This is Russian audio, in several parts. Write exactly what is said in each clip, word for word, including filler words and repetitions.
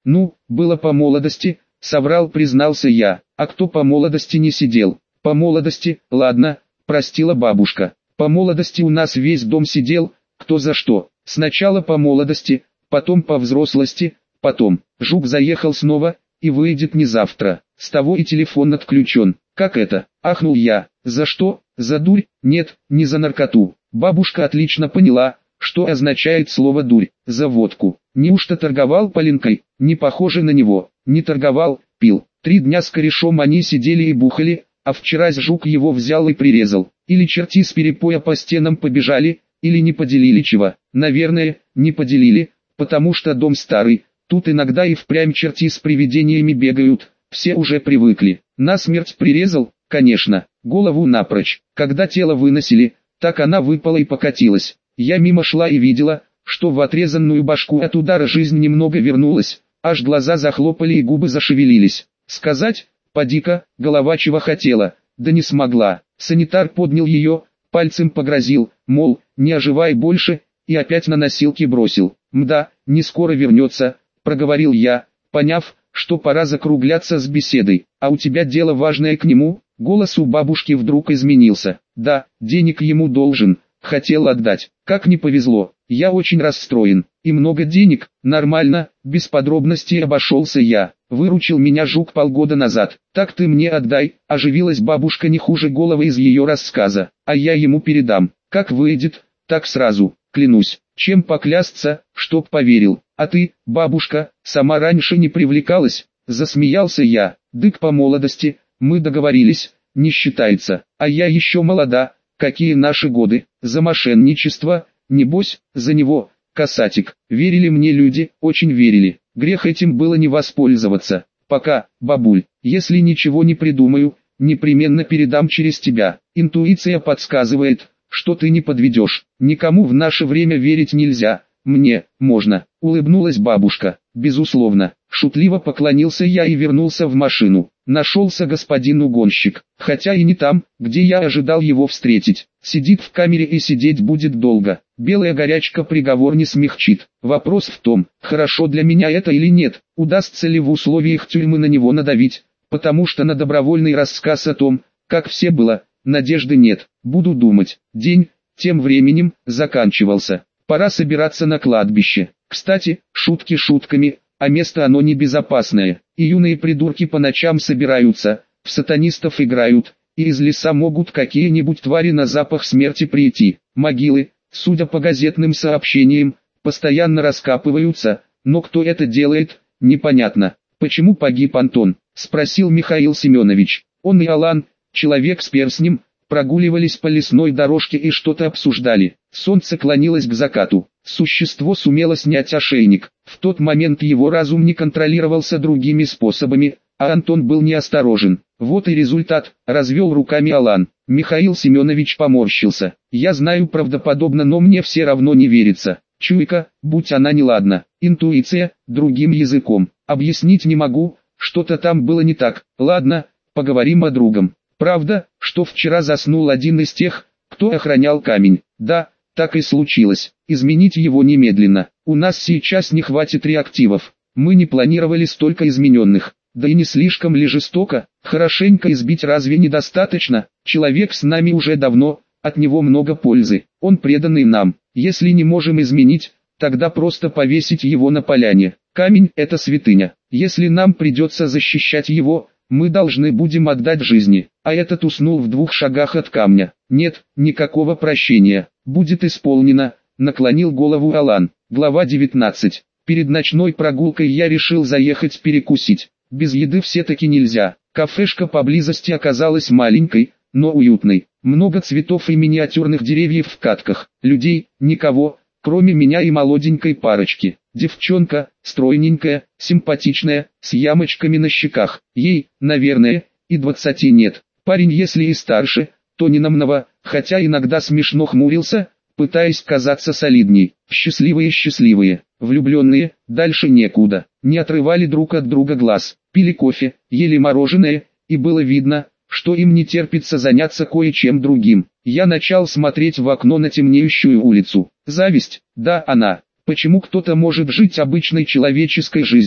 Ну, было по молодости, соврал, признался я. А кто по молодости не сидел? По молодости, ладно, простила бабушка. По молодости у нас весь дом сидел, кто за что. Сначала по молодости, потом по взрослости, потом. Жук заехал снова, и выйдет не завтра. С того и телефон отключен. Как это? Ахнул я. За что? За дурь? Нет, не за наркоту. Бабушка отлично поняла, что означает слово дурь. За водку. Неужто торговал Полинкой? Не похоже на него. Не торговал, пил. Три дня с корешом они сидели и бухали, а вчера Жук его взял и прирезал. Или черти с перепоя по стенам побежали, или не поделили чего. Наверное, не поделили, потому что дом старый. Тут иногда и впрямь черти с привидениями бегают. Все уже привыкли. Насмерть прирезал, конечно, голову напрочь. Когда тело выносили, так она выпала и покатилась. Я мимо шла и видела, что в отрезанную башку от удара жизнь немного вернулась, аж глаза захлопали и губы зашевелились. Сказать, поди-ка, голова чего хотела, да не смогла. Санитар поднял ее, пальцем погрозил, мол, не оживай больше, и опять на носилки бросил. Мда, не скоро вернется, проговорил я, поняв, что пора закругляться с беседой. А у тебя дело важное к нему? Голос у бабушки вдруг изменился. Да, денег ему должен, хотел отдать. Как не повезло, я очень расстроен. И много денег, нормально, без подробностей обошелся я. Выручил меня Жук полгода назад. Так ты мне отдай, оживилась бабушка не хуже головы из ее рассказа. А я ему передам. Как выйдет, так сразу, клянусь. Чем поклясться, чтоб поверил. А ты, бабушка, сама раньше не привлекалась? Засмеялся я. Дык по молодости, мы договорились, не считается. А я еще молода, какие наши годы. За мошенничество, небось, за него, касатик. Верили мне люди, очень верили. Грех этим было не воспользоваться. Пока, бабуль, если ничего не придумаю, непременно передам через тебя. Интуиция подсказывает, что ты не подведешь. Никому в наше время верить нельзя. Мне, можно, улыбнулась бабушка. Безусловно, шутливо поклонился я и вернулся в машину. Нашелся господин угонщик, хотя и не там, где я ожидал его встретить. Сидит в камере и сидеть будет долго. Белая горячка приговор не смягчит. Вопрос в том, хорошо для меня это или нет, удастся ли в условиях тюрьмы на него надавить, потому что на добровольный рассказ о том, как все было, надежды нет. Буду думать. День, тем временем, заканчивался. Пора собираться на кладбище. Кстати, шутки шутками, а место оно небезопасное. И юные придурки по ночам собираются, в сатанистов играют, и из леса могут какие-нибудь твари на запах смерти прийти. Могилы, судя по газетным сообщениям, постоянно раскапываются, но кто это делает, непонятно. Почему погиб Антон? Спросил Михаил Семенович. Он и Алан, человек с перстнем, прогуливались по лесной дорожке и что-то обсуждали. Солнце клонилось к закату. Существо сумело снять ошейник. В тот момент его разум не контролировался другими способами, а Антон был неосторожен. Вот и результат, развел руками Алан. Михаил Семенович поморщился. Я знаю, правдоподобно, но мне все равно не верится. Чуйка, будь она неладна. Интуиция, другим языком. Объяснить не могу, что-то там было не так. Ладно, поговорим о другом. Правда, что вчера заснул один из тех, кто охранял камень? Да, так и случилось. Изменить его немедленно. У нас сейчас не хватит реактивов. Мы не планировали столько измененных. Да и не слишком ли жестоко? Хорошенько избить разве недостаточно? Человек с нами уже давно, от него много пользы. Он преданный нам. Если не можем изменить, тогда просто повесить его на поляне. Камень – это святыня. Если нам придется защищать его, мы должны будем отдать жизни. А этот уснул в двух шагах от камня. Нет, никакого прощения. Будет исполнено, наклонил голову Алан. Глава девятнадцать. Перед ночной прогулкой я решил заехать перекусить. Без еды все-таки нельзя. Кафешка поблизости оказалась маленькой, но уютной. Много цветов и миниатюрных деревьев в катках. Людей, никого, кроме меня и молоденькой парочки. Девчонка, стройненькая, симпатичная, с ямочками на щеках. Ей, наверное, и двадцати нет. Парень, если и старше, то не намного, хотя иногда смешно хмурился, пытаясь казаться солидней. Счастливые-счастливые, влюбленные, дальше некуда. Не отрывали друг от друга глаз, пили кофе, ели мороженое, и было видно, что им не терпится заняться кое-чем другим. Я начал смотреть в окно на темнеющую улицу. Зависть, да, она. Почему кто-то может жить обычной человеческой жизнью,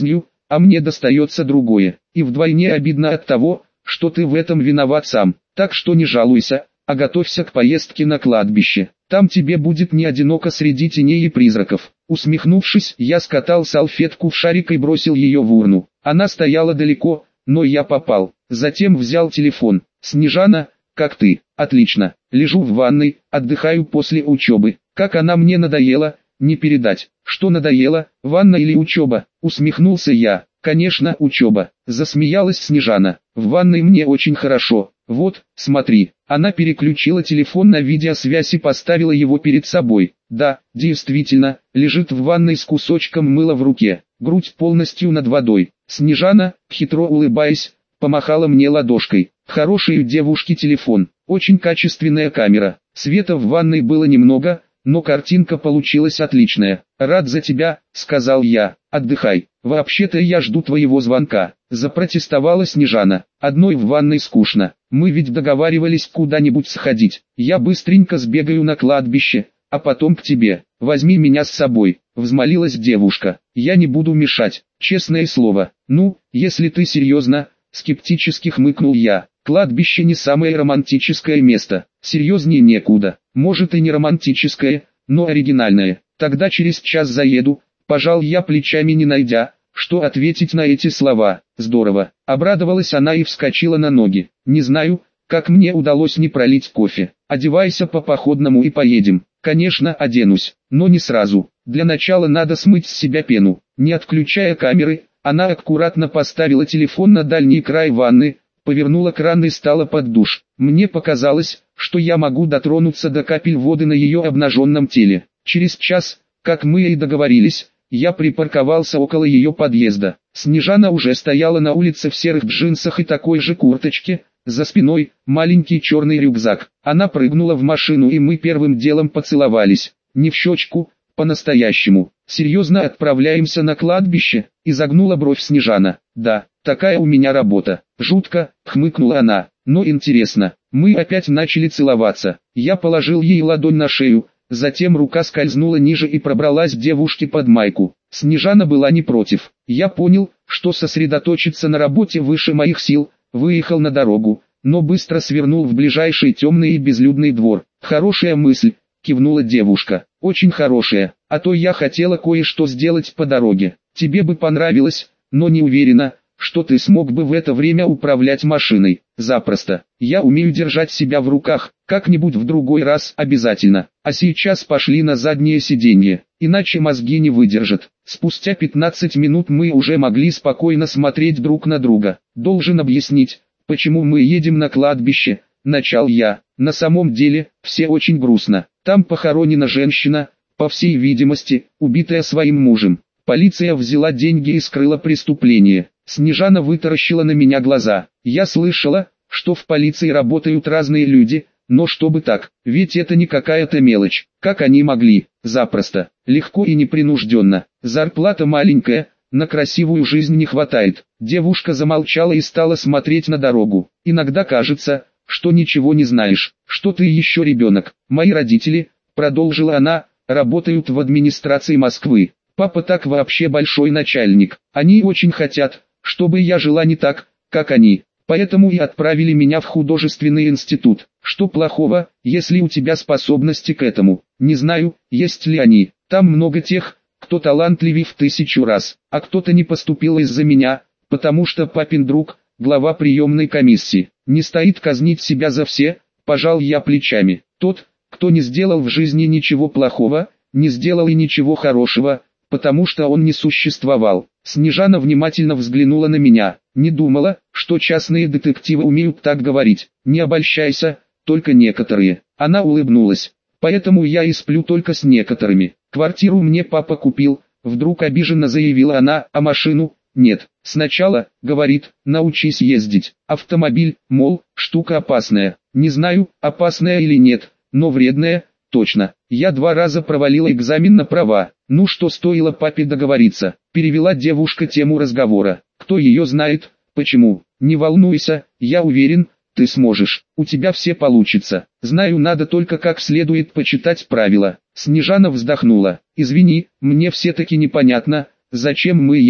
а мне достается другое. И вдвойне обидно от того, что ты в этом виноват сам. Так что не жалуйся, а готовься к поездке на кладбище. Там тебе будет не одиноко среди теней и призраков. Усмехнувшись, я скатал салфетку в шарик и бросил ее в урну. Она стояла далеко, но я попал. Затем взял телефон. «Снежана, как ты?» «Отлично. Лежу в ванной, отдыхаю после учебы. Как она мне надоела, не передать». «Что надоело, ванна или учеба?» Усмехнулся я. «Конечно, учеба», засмеялась Снежана. «В ванной мне очень хорошо. Вот, смотри». Она переключила телефон на видеосвязь и поставила его перед собой. Да, действительно, лежит в ванной с кусочком мыла в руке, грудь полностью над водой. Снежана, хитро улыбаясь, помахала мне ладошкой. Хороший у девушки телефон, очень качественная камера. Света в ванной было немного, но картинка получилась отличная. «Рад за тебя», — сказал я. «Отдыхай. Вообще-то я жду твоего звонка», — запротестовала Снежана. «Одной в ванной скучно. Мы ведь договаривались куда-нибудь сходить. Я быстренько сбегаю на кладбище, а потом к тебе. Возьми меня с собой», — взмолилась девушка. «Я не буду мешать, честное слово». «Ну, если ты серьезно», — скептически хмыкнул я. «Кладбище не самое романтическое место. Серьезнее некуда. Может и не романтическое, но оригинальное. Тогда через час заеду». Пожал я плечами, не найдя, что ответить на эти слова. «Здорово», — обрадовалась она и вскочила на ноги. «Не знаю, как мне удалось не пролить кофе. Одевайся по-походному и поедем». «Конечно, оденусь, но не сразу. Для начала надо смыть с себя пену». Не отключая камеры, она аккуратно поставила телефон на дальний край ванны, повернула кран и стала под душ. Мне показалось, что я могу дотронуться до капель воды на ее обнаженном теле. Через час, как мы и договорились, я припарковался около ее подъезда. Снежана уже стояла на улице в серых джинсах и такой же курточке, за спиной маленький черный рюкзак. Она прыгнула в машину и мы первым делом поцеловались. Не в щечку, по-настоящему. «Серьезно отправляемся на кладбище?» — изогнула бровь Снежана. «Да, такая у меня работа». «Жутко», — хмыкнула она, — «но интересно». Мы опять начали целоваться. Я положил ей ладонь на шею, затем рука скользнула ниже и пробралась девушке под майку. Снежана была не против. Я понял, что сосредоточиться на работе выше моих сил, выехал на дорогу, но быстро свернул в ближайший темный и безлюдный двор. «Хорошая мысль», — кивнула девушка. «Очень хорошая, а то я хотела кое-что сделать по дороге. Тебе бы понравилось, но не уверена, что ты смог бы в это время управлять машиной». «Запросто. Я умею держать себя в руках, как-нибудь в другой раз обязательно. А сейчас пошли на заднее сиденье, иначе мозги не выдержат». Спустя пятнадцать минут мы уже могли спокойно смотреть друг на друга. «Должен объяснить, почему мы едем на кладбище», — начал я. «На самом деле, все очень грустно. Там похоронена женщина, по всей видимости, убитая своим мужем. Полиция взяла деньги и скрыла преступление». Снежана вытаращила на меня глаза. «Я слышала, что в полиции работают разные люди, но чтобы так, ведь это не какая-то мелочь. Как они могли? Запросто, легко и непринужденно. Зарплата маленькая, на красивую жизнь не хватает». Девушка замолчала и стала смотреть на дорогу. «Иногда кажется, что ничего не знаешь, что ты еще ребенок. Мои родители», — продолжила она, — «работают в администрации Москвы. Папа так вообще большой начальник. Они очень хотят, чтобы я жила не так, как они. Поэтому и отправили меня в художественный институт. Что плохого, если у тебя способности к этому? Не знаю, есть ли они. Там много тех, кто талантливее в тысячу раз, а кто-то не поступил из-за меня, потому что папин друг, глава приемной комиссии. Не стоит казнить себя за все», — пожал я плечами. «Тот, кто не сделал в жизни ничего плохого, не сделал и ничего хорошего, потому что он не существовал». Снежана внимательно взглянула на меня. «Не думала, что частные детективы умеют так говорить. Не обольщайся, только некоторые». Она улыбнулась. «Поэтому я и сплю только с некоторыми. Квартиру мне папа купил», — вдруг обиженно заявила она, — «а машину? Нет. Сначала, говорит, научись ездить. Автомобиль, мол, штука опасная. Не знаю, опасная или нет, но вредная, точно. Я два раза провалила экзамен на права. Ну что стоило папе договориться?» Перевела девушка тему разговора. «Кто ее знает, почему? Не волнуйся, я уверен, ты сможешь. У тебя все получится. Знаю, надо только как следует почитать правила». Снежана вздохнула. «Извини, мне все-таки непонятно, зачем мы едем.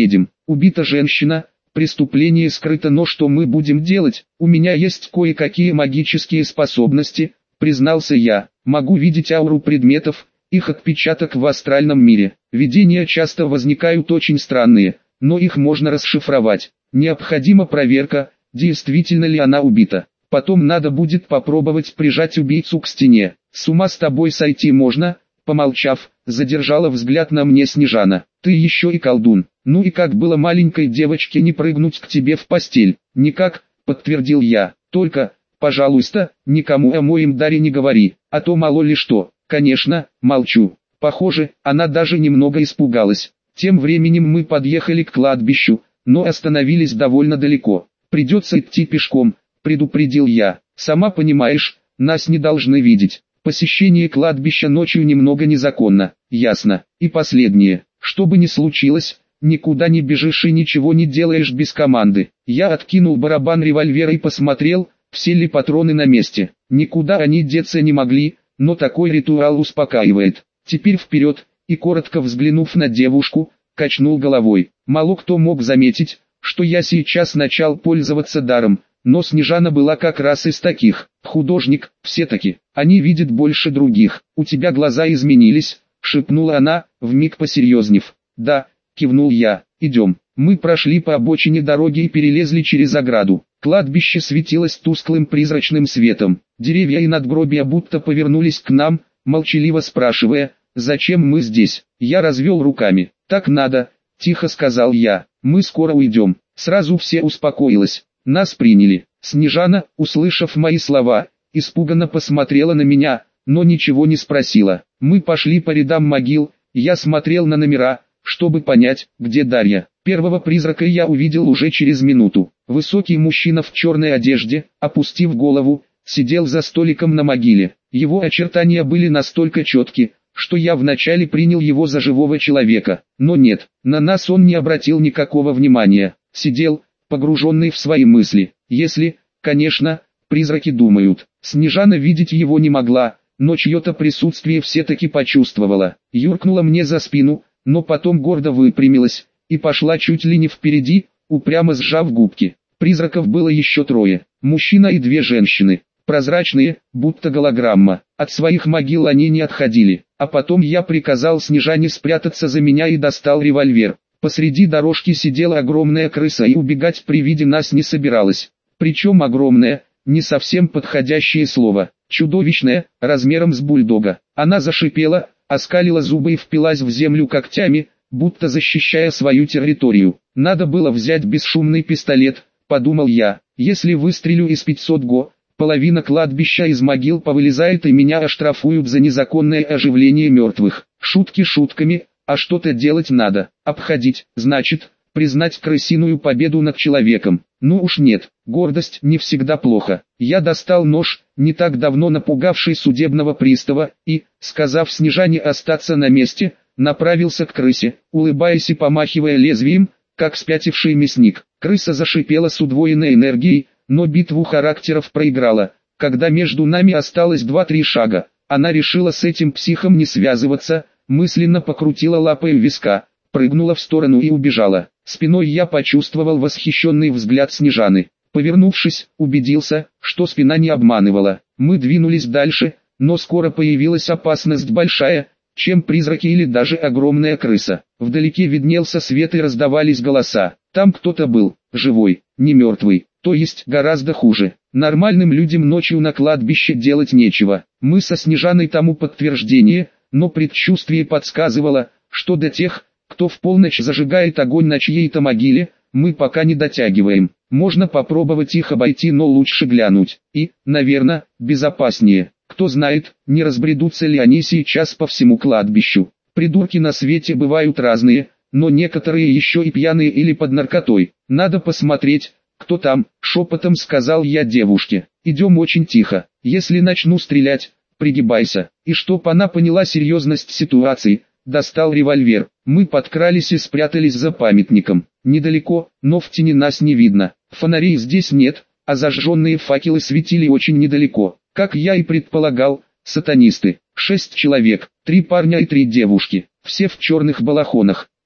убита женщина, преступление скрыто, но что мы будем делать? У меня есть кое-какие магические способности, признался я. Могу видеть ауру предметов, их отпечаток в астральном мире. Видения часто возникают очень странные, но их можно расшифровать. Необходима проверка, действительно ли она убита. Потом надо будет попробовать прижать убийцу к стене. С ума с тобой сойти можно? Помолчав, задержала взгляд на мне Снежана. Ты еще и колдун. Ну и как было маленькой девочке не прыгнуть к тебе в постель? Никак, подтвердил я. Только, пожалуйста, никому о моем даре не говори, а то мало ли что. Конечно, молчу. Похоже, она даже немного испугалась. Тем временем мы подъехали к кладбищу, но остановились довольно далеко. Придется идти пешком, предупредил я. Сама понимаешь, нас не должны видеть. Посещение кладбища ночью немного незаконно, ясно. И последнее, что бы ни случилось, никуда не бежишь и ничего не делаешь без команды. Я откинул барабан револьвера и посмотрел, все ли патроны на месте. Никуда они деться не могли, но такой ритуал успокаивает. Теперь вперед, и коротко взглянув на девушку, качнул головой. Мало кто мог заметить, что я сейчас начал пользоваться даром, но Снежана была как раз из таких. Художник, все-таки, они видят больше других. У тебя глаза изменились, шепнула она, вмиг посерьезнев. Да, кивнул я, идем. Мы прошли по обочине дороги и перелезли через ограду. Кладбище светилось тусклым призрачным светом. Деревья и надгробия будто повернулись к нам, молчаливо спрашивая, зачем мы здесь. Я развел руками. Так надо, тихо сказал я. Мы скоро уйдем. Сразу все успокоилось. Нас приняли. Снежана, услышав мои слова, испуганно посмотрела на меня, но ничего не спросила. Мы пошли по рядам могил, я смотрел на номера, чтобы понять, где Дарья. Первого призрака я увидел уже через минуту. Высокий мужчина в черной одежде, опустив голову, сидел за столиком на могиле. Его очертания были настолько четки, что я вначале принял его за живого человека. Но нет, на нас он не обратил никакого внимания. Сидел, погруженный в свои мысли. Если, конечно, призраки думают. Снежана видеть его не могла, но чье-то присутствие все-таки почувствовала. Юркнула мне за спину, но потом гордо выпрямилась и пошла чуть ли не впереди, упрямо сжав губки. Призраков было еще трое, мужчина и две женщины, прозрачные, будто голограмма. От своих могил они не отходили, а потом я приказал Снежане спрятаться за меня и достал револьвер. Посреди дорожки сидела огромная крыса и убегать при виде нас не собиралась. Причем огромная, не совсем подходящее слово, чудовищная, размером с бульдога. Она зашипела, оскалила зубы и впилась в землю когтями, будто защищая свою территорию. Надо было взять бесшумный пистолет, подумал я. Если выстрелю из пятисот го, половина кладбища из могил повылезает и меня оштрафуют за незаконное оживление мертвых. Шутки шутками, а что-то делать надо. Обходить, значит, признать крысиную победу над человеком. Ну уж нет, гордость не всегда плохо. Я достал нож, не так давно напугавший судебного пристава, и, сказав Снежане остаться на месте, направился к крысе, улыбаясь и помахивая лезвием, как спятивший мясник. Крыса зашипела с удвоенной энергией, но битву характеров проиграла. Когда между нами осталось два-три шага, она решила с этим психом не связываться, мысленно покрутила лапой у виска, прыгнула в сторону и убежала. Спиной я почувствовал восхищенный взгляд Снежаны. Повернувшись, убедился, что спина не обманывала. Мы двинулись дальше, но скоро появилась опасность большая, чем призраки или даже огромная крыса. Вдалеке виднелся свет и раздавались голоса. Там кто-то был, живой, не мертвый, то есть гораздо хуже. Нормальным людям ночью на кладбище делать нечего. Мы со Снежаной тому подтверждение, но предчувствие подсказывало, что до тех, кто в полночь зажигает огонь на чьей-то могиле, мы пока не дотягиваем. Можно попробовать их обойти, но лучше глянуть. И, наверное, безопаснее. Кто знает, не разбредутся ли они сейчас по всему кладбищу. Придурки на свете бывают разные, но некоторые еще и пьяные или под наркотой. Надо посмотреть, кто там, шепотом сказал я девушке. Идем очень тихо. Если начну стрелять, пригибайся. И чтоб она поняла серьезность ситуации, достал револьвер. Мы подкрались и спрятались за памятником. Недалеко, но в тени нас не видно. Фонарей здесь нет, а зажженные факелы светили очень недалеко. Как я и предполагал, сатанисты. Шесть человек, три парня и три девушки. Все в черных балахонах.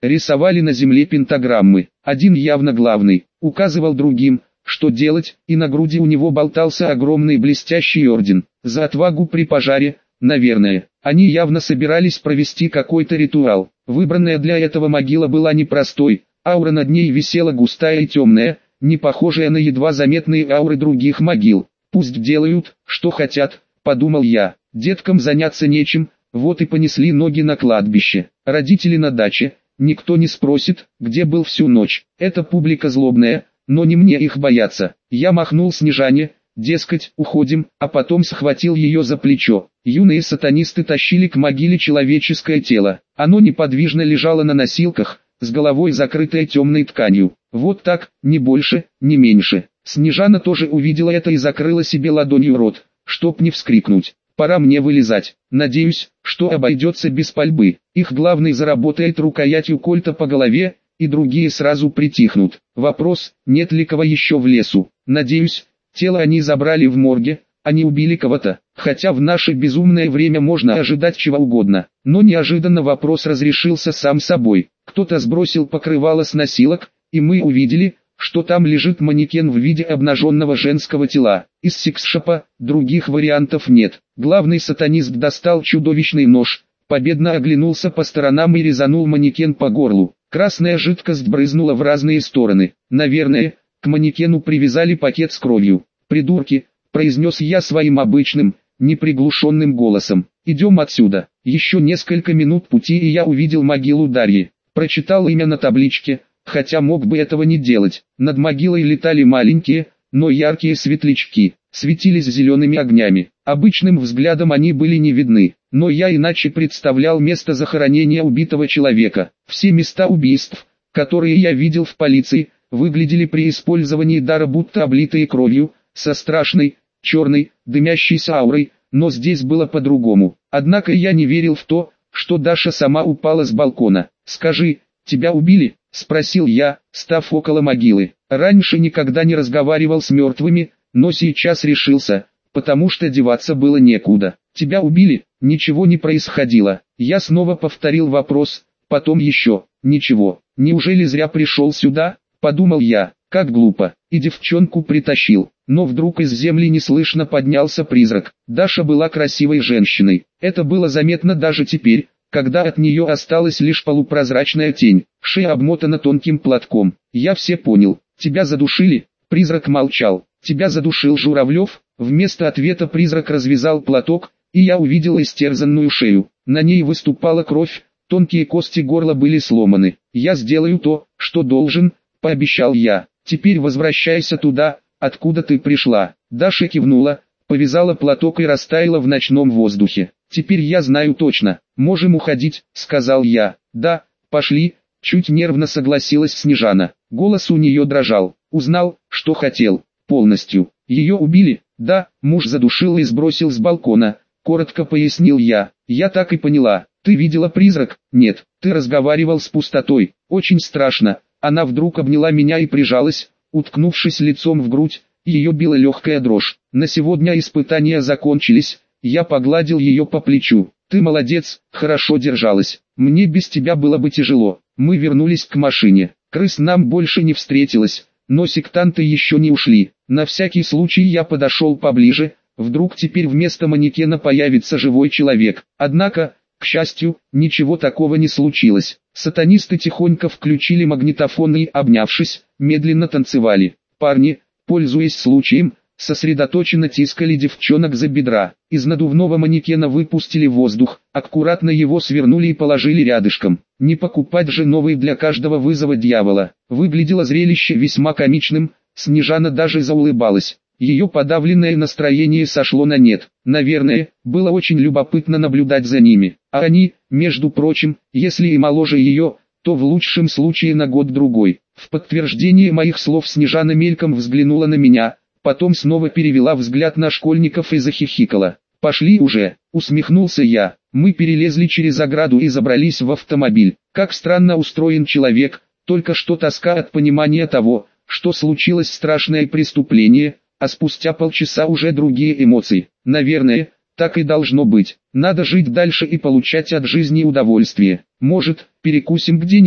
рисовали на земле пентаграммы. Один явно главный, указывал другим, что делать, и на груди у него болтался огромный блестящий орден. За отвагу при пожаре, наверное. Они явно собирались провести какой-то ритуал. Выбранная для этого могила была непростой, аура над ней висела густая и темная, не похожая на едва заметные ауры других могил. «Пусть делают, что хотят», — подумал я. Деткам заняться нечем, вот и понесли ноги на кладбище. Родители на даче, никто не спросит, где был всю ночь. Это публика злобная, но не мне их бояться. Я махнул Снежане, дескать, уходим, а потом схватил ее за плечо. Юные сатанисты тащили к могиле человеческое тело. Оно неподвижно лежало на носилках, с головой закрытой темной тканью. Вот так, ни больше, ни меньше. Снежана тоже увидела это и закрыла себе ладонью рот, чтоб не вскрикнуть. Пора мне вылезать. Надеюсь, что обойдется без пальбы. Их главный заработает рукоятью кольта по голове, и другие сразу притихнут. Вопрос, нет ли кого еще в лесу. Надеюсь, тело они забрали в морге, а не убили кого-то. Хотя в наше безумное время можно ожидать чего угодно. Но неожиданно вопрос разрешился сам собой. Кто-то сбросил покрывало с носилок, и мы увидели, что там лежит манекен в виде обнаженного женского тела. Из секс-шопа других вариантов нет. Главный сатанист достал чудовищный нож, победно оглянулся по сторонам и резанул манекен по горлу. Красная жидкость брызнула в разные стороны. Наверное, к манекену привязали пакет с кровью. «Придурки», — произнес я своим обычным, неприглушенным голосом. «Идем отсюда». Еще несколько минут пути и я увидел могилу Дарьи. Прочитал имя на табличке, хотя мог бы этого не делать. Над могилой летали маленькие, но яркие светлячки, светились зелеными огнями. Обычным взглядом они были не видны, но я иначе представлял место захоронения убитого человека. Все места убийств, которые я видел в полиции, выглядели при использовании дара будто облитые кровью, со страшной, черной, дымящейся аурой, но здесь было по-другому. Однако я не верил в то, что Даша сама упала с балкона. «Скажи, тебя убили?» — спросил я, став около могилы. Раньше никогда не разговаривал с мертвыми, но сейчас решился, потому что деваться было некуда. «Тебя убили?» Ничего не происходило. Я снова повторил вопрос, потом еще. «Ничего. Неужели зря пришел сюда?» — подумал я. Как глупо. И девчонку притащил. Но вдруг из земли неслышно поднялся призрак. Даша была красивой женщиной. Это было заметно даже теперь, когда от нее осталась лишь полупрозрачная тень. Шея обмотана тонким платком. Я все понял. «Тебя задушили?» Призрак молчал. «Тебя задушил Журавлев?» Вместо ответа призрак развязал платок, и я увидел истерзанную шею. На ней выступала кровь, тонкие кости горла были сломаны. «Я сделаю то, что должен», — пообещал я. «Теперь возвращайся туда, откуда ты пришла». Даша кивнула, повязала платок и растаяла в ночном воздухе. «Теперь я знаю точно. Можем уходить», — сказал я. «Да, пошли», — чуть нервно согласилась Снежана. Голос у нее дрожал. «Узнал, что хотел. Полностью. Ее убили?» «Да, муж задушил и сбросил с балкона», — коротко пояснил я. «Я так и поняла. Ты видела призрак?» «Нет, ты разговаривал с пустотой. Очень страшно». Она вдруг обняла меня и прижалась, уткнувшись лицом в грудь, ее била легкая дрожь. «На сегодня испытания закончились», — я погладил ее по плечу. «Ты молодец, хорошо держалась. Мне без тебя было бы тяжело». Мы вернулись к машине. Крыс нам больше не встретилось, но сектанты еще не ушли. На всякий случай я подошел поближе, вдруг теперь вместо манекена появится живой человек. Однако, к счастью, ничего такого не случилось. Сатанисты тихонько включили магнитофон и, обнявшись, медленно танцевали. Парни, пользуясь случаем, сосредоточенно тискали девчонок за бедра. Из надувного манекена выпустили воздух, аккуратно его свернули и положили рядышком. Не покупать же новый для каждого вызова дьявола. Выглядело зрелище весьма комичным, Снежана даже заулыбалась. Ее подавленное настроение сошло на нет. Наверное, было очень любопытно наблюдать за ними. А они, между прочим, если и моложе ее, то в лучшем случае на год-другой. В подтверждение моих слов Снежана мельком взглянула на меня, потом снова перевела взгляд на школьников и захихикала. «Пошли уже», — усмехнулся я. Мы перелезли через ограду и забрались в автомобиль. Как странно устроен человек, только что тоска от понимания того, что случилось страшное преступление, а спустя полчаса уже другие эмоции. Наверное, так и должно быть. Надо жить дальше и получать от жизни удовольствие. Может, перекусим где-нибудь?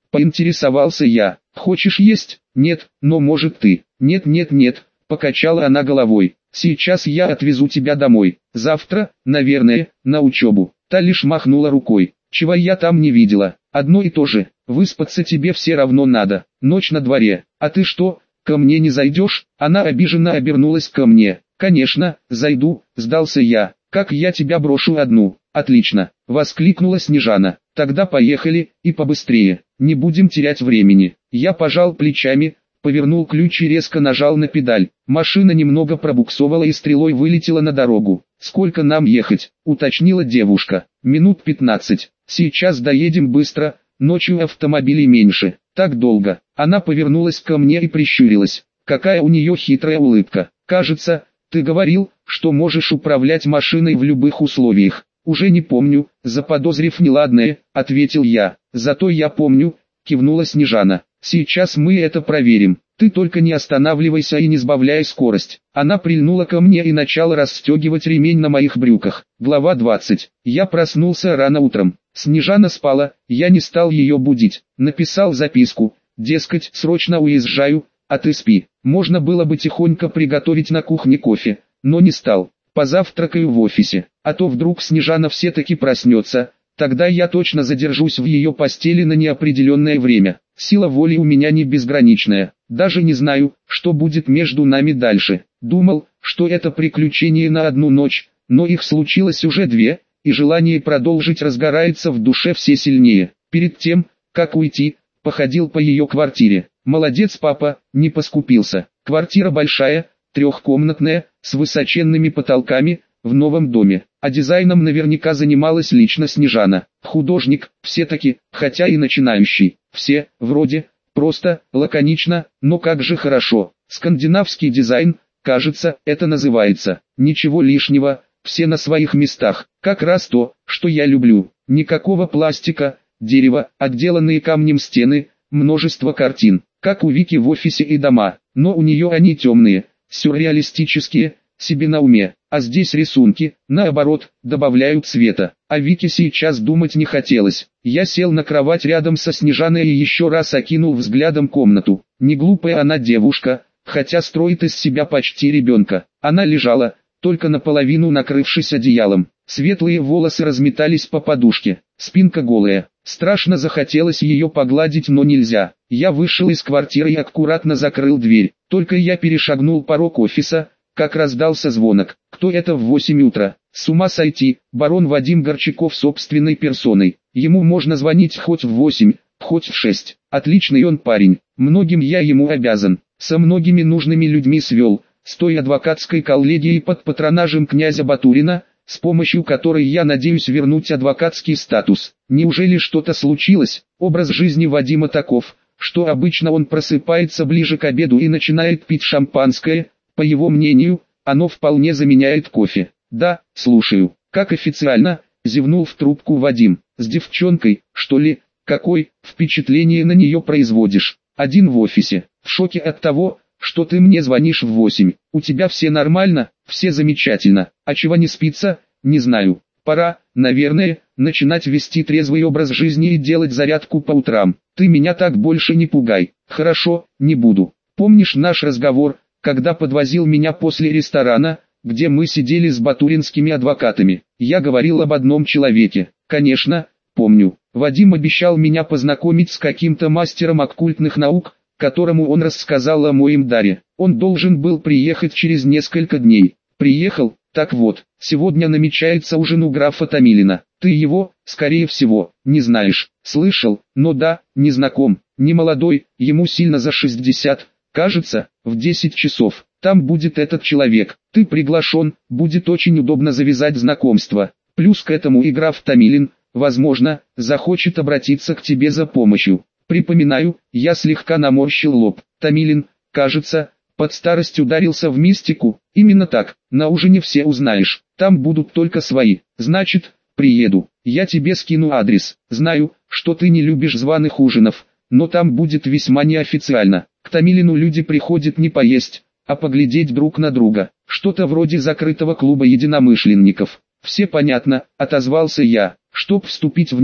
Поинтересовался я. Хочешь есть? Нет, но может ты. Нет, нет, нет, покачала она головой. Сейчас я отвезу тебя домой. Завтра, наверное, на учебу. Та лишь махнула рукой. Чего я там не видела. Одно и то же. Выспаться тебе все равно надо. Ночь на дворе. А ты что, ко мне не зайдешь? Она обиженно обернулась ко мне. Конечно, зайду, сдался я. Как я тебя брошу одну? Отлично, воскликнула Снежана. Тогда поехали, и побыстрее. Не будем терять времени. Я пожал плечами, повернул ключ и резко нажал на педаль. Машина немного пробуксовала и стрелой вылетела на дорогу. «Сколько нам ехать?» — уточнила девушка. «Минут пятнадцать. Сейчас доедем быстро, ночью автомобилей меньше. Так долго». Она повернулась ко мне и прищурилась. Какая у нее хитрая улыбка. «Кажется, ты говорил, что можешь управлять машиной в любых условиях». «Уже не помню», заподозрив неладное, ответил я. «Зато я помню», кивнула Снежана. «Сейчас мы это проверим. Ты только не останавливайся и не сбавляй скорость». Она прильнула ко мне и начала расстегивать ремень на моих брюках. Глава двадцать. Я проснулся рано утром. Снежана спала, я не стал ее будить. Написал записку, дескать, срочно уезжаю, а ты спи. Можно было бы тихонько приготовить на кухне кофе, но не стал. Позавтракаю в офисе, а то вдруг Снежана все-таки проснется. Тогда я точно задержусь в ее постели на неопределенное время. Сила воли у меня не безграничная. Даже не знаю, что будет между нами дальше. Думал, что это приключение на одну ночь, но их случилось уже две, и желание продолжить разгорается в душе все сильнее. Перед тем, как уйти, походил по ее квартире. Молодец папа, не поскупился. Квартира большая, трехкомнатная, с высоченными потолками, в новом доме. А дизайном наверняка занималась лично Снежана. Художник, все-таки, хотя и начинающий. Все, вроде, просто, лаконично, но как же хорошо. Скандинавский дизайн, кажется, это называется. Ничего лишнего, все на своих местах. Как раз то, что я люблю. Никакого пластика, дерева, отделанные камнем стены, множество картин. Как у Вики в офисе и дома, но у нее они темные, сюрреалистические, себе на уме. А здесь рисунки, наоборот, добавляют цвета. А Вике сейчас думать не хотелось. Я сел на кровать рядом со Снежаной и еще раз окинул взглядом комнату. Не глупая она девушка, хотя строит из себя почти ребенка. Она лежала, только наполовину накрывшись одеялом. Светлые волосы разметались по подушке, спинка голая. Страшно захотелось ее погладить, но нельзя. Я вышел из квартиры и аккуратно закрыл дверь. Только я перешагнул порог офиса, как раздался звонок. Кто это в восемь утра? С ума сойти, барон Вадим Горчаков собственной персоной. Ему можно звонить хоть в восемь, хоть в шесть. Отличный он парень, многим я ему обязан. Со многими нужными людьми свел, с той адвокатской коллегией под патронажем князя Батурина, с помощью которой я надеюсь вернуть адвокатский статус. Неужели что-то случилось? Образ жизни Вадима таков, что обычно он просыпается ближе к обеду и начинает пить шампанское. По его мнению, оно вполне заменяет кофе. Да, слушаю. Как официально, зевнул в трубку Вадим. С девчонкой, что ли? Какое впечатление на нее производишь? Один в офисе. В шоке от того, что ты мне звонишь в восемь. У тебя все нормально, все замечательно. А чего не спится, не знаю. Пора, наверное, начинать вести трезвый образ жизни и делать зарядку по утрам. Ты меня так больше не пугай. Хорошо, не буду. Помнишь наш разговор, когда подвозил меня после ресторана, где мы сидели с батуринскими адвокатами? Я говорил об одном человеке. Конечно, помню. Вадим обещал меня познакомить с каким-то мастером оккультных наук, которому он рассказал о моем даре. Он должен был приехать через несколько дней. Приехал, так вот, сегодня намечается ужин у графа Томилина. Ты его, скорее всего, не знаешь. Слышал, но да, не знаком. Не молодой, ему сильно за шестьдесят. Кажется, в десять часов. Там будет этот человек. Ты приглашен, будет очень удобно завязать знакомство. Плюс к этому и граф Томилин, возможно, захочет обратиться к тебе за помощью. Припоминаю, я слегка наморщил лоб. Томилин, кажется, под старость ударился в мистику. Именно так, на ужине все узнаешь. Там будут только свои. Значит, приеду. Я тебе скину адрес. Знаю, что ты не любишь званых ужинов, но там будет весьма неофициально. К Томилину люди приходят не поесть, а поглядеть друг на друга. Что-то вроде закрытого клуба единомышленников. Все понятно, отозвался я. Чтоб вступить в него,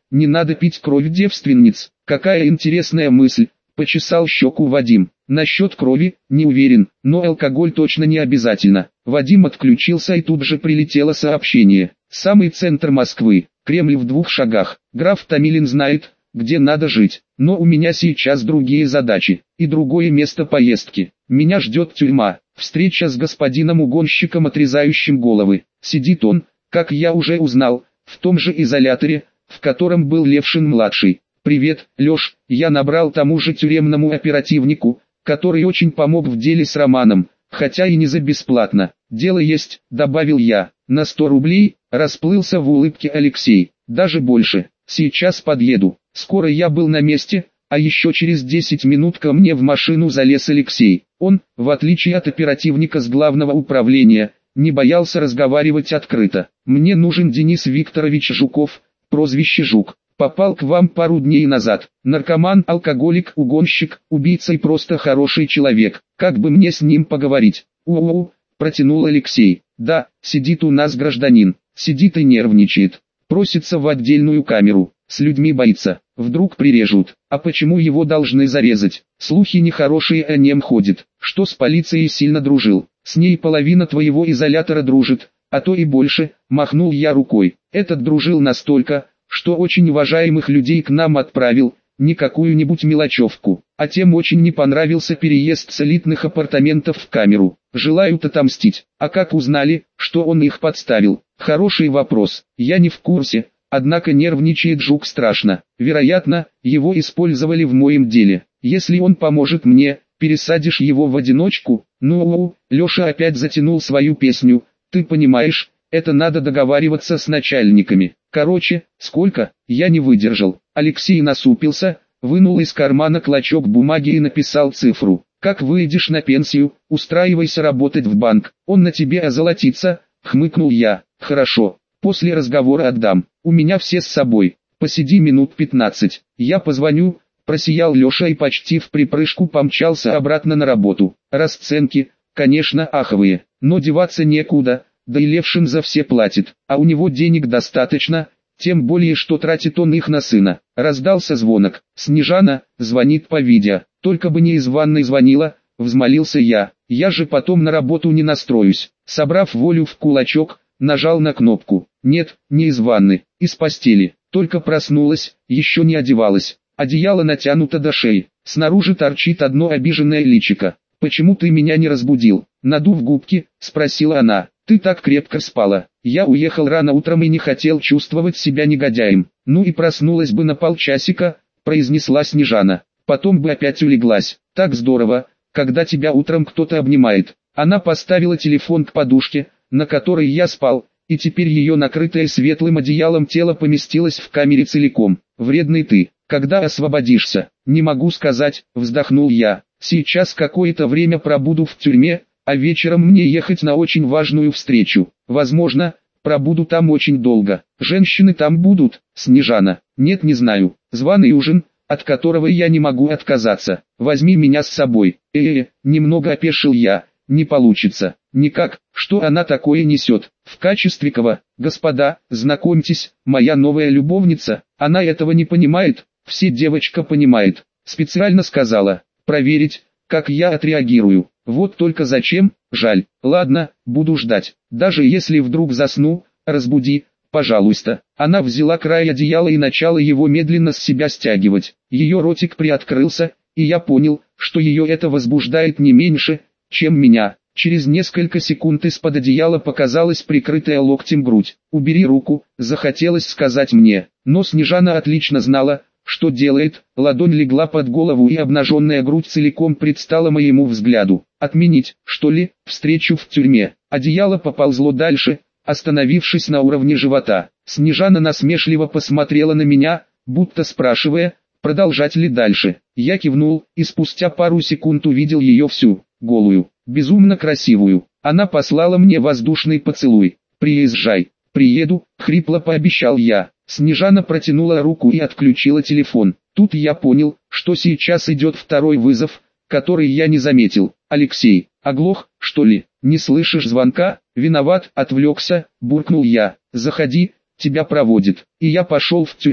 не надо пить кровь девственниц. Какая интересная мысль, почесал щеку Вадим. Насчет крови, не уверен, но алкоголь точно не обязательно. Вадим отключился и тут же прилетело сообщение. Самый центр Москвы, Кремль в двух шагах. Граф Томилин знает, где надо жить, но у меня сейчас другие задачи и другое место поездки. Меня ждет тюрьма, встреча с господином угонщиком, отрезающим головы. Сидит он, как я уже узнал, в том же изоляторе, в котором был Левшин-младший. «Привет, Леш, я набрал тому же тюремному оперативнику, который очень помог в деле с Романом, хотя и не за бесплатно. Дело есть», — добавил я. «На сто рублей», — расплылся в улыбке Алексей. «Даже больше. Сейчас подъеду». Скоро я был на месте, а еще через десять минут ко мне в машину залез Алексей. Он, в отличие от оперативника с главного управления, не боялся разговаривать открыто. «Мне нужен Денис Викторович Жуков, прозвище Жук. Попал к вам пару дней назад. Наркоман, алкоголик, угонщик, убийца и просто хороший человек. Как бы мне с ним поговорить?» «У-у-у», протянул Алексей. «Да, сидит у нас гражданин. Сидит и нервничает. Просится в отдельную камеру. С людьми боится. Вдруг прирежут. А почему его должны зарезать? Слухи нехорошие о нем ходят, что с полицией сильно дружил. С ней половина твоего изолятора дружит, а то и больше», — махнул я рукой. «Этот дружил настолько, что очень уважаемых людей к нам отправил, не какую-нибудь мелочевку, а тем очень не понравился переезд с элитных апартаментов в камеру. Желают отомстить. А как узнали, что он их подставил? Хороший вопрос. Я не в курсе, однако нервничает Жук страшно. Вероятно, его использовали в моем деле. Если он поможет мне, пересадишь его в одиночку?» «Ну-у-у», Леша опять затянул свою песню. «Ты понимаешь, это надо договариваться с начальниками. Короче, сколько?» Я не выдержал. Алексей насупился, вынул из кармана клочок бумаги и написал цифру. «Как выйдешь на пенсию, устраивайся работать в банк. Он на тебе озолотится», — хмыкнул я. «Хорошо, после разговора отдам. У меня все с собой. Посиди минут пятнадцать. Я позвоню», — просиял Леша и почти в припрыжку помчался обратно на работу. Расценки, конечно, аховые, но деваться некуда. Да и Левшин за все платит, а у него денег достаточно, тем более что тратит он их на сына. Раздался звонок. «Снежана, звонит по видео. Только бы не из ванной звонила», — взмолился я. «Я же потом на работу не настроюсь». Собрав волю в кулачок, нажал на кнопку. «Нет, не из ванны, из постели. Только проснулась, еще не одевалась. Одеяло натянуто до шеи. Снаружи торчит одно обиженное личико. «Почему ты меня не разбудил?» Надув губки, спросила она. «Ты так крепко спала. Я уехал рано утром и не хотел чувствовать себя негодяем. Ну и проснулась бы на полчасика», — произнесла Снежана. «Потом бы опять улеглась. Так здорово, когда тебя утром кто-то обнимает». Она поставила телефон к подушке, на которой я спал, и теперь ее накрытое светлым одеялом тело поместилось в камере целиком. «Вредный ты. Когда освободишься?» «Не могу сказать», — вздохнул я. «Сейчас какое-то время пробуду в тюрьме, а вечером мне ехать на очень важную встречу. Возможно, пробуду там очень долго. Женщины там будут, Снежана?» «Нет, не знаю. Званый ужин, от которого я не могу отказаться. Возьми меня с собой». «Э-э-э», немного опешил я. «Не получится». «Никак, что она такое несет? В качестве кого?» «Господа, знакомьтесь, моя новая любовница». «Она этого не понимает». «Все девочка понимает. Специально сказала. Проверить, как я отреагирую. Вот только зачем? Жаль. Ладно, буду ждать. Даже если вдруг засну, разбуди, пожалуйста». Она взяла край одеяла и начала его медленно с себя стягивать. Ее ротик приоткрылся, и я понял, что ее это возбуждает не меньше, чем меня. Через несколько секунд из-под одеяла показалась прикрытая локтем грудь. «Убери руку», захотелось сказать мне, но Снежана отлично знала, что делает. Ладонь легла под голову и обнаженная грудь целиком предстала моему взгляду. «Отменить, что ли, встречу в тюрьме?» Одеяло поползло дальше, остановившись на уровне живота. Снежана насмешливо посмотрела на меня, будто спрашивая, продолжать ли дальше. Я кивнул, и спустя пару секунд увидел ее всю, голую, безумно красивую. Она послала мне воздушный поцелуй. «Приезжай». «Приеду», — хрипло пообещал я. Снежана протянула руку и отключила телефон. Тут я понял, что сейчас идет второй вызов, который я не заметил. «Алексей, оглох, что ли? Не слышишь звонка?» «Виноват, отвлекся», — буркнул я. «Заходи, тебя проводит». И я пошел в тюрьму.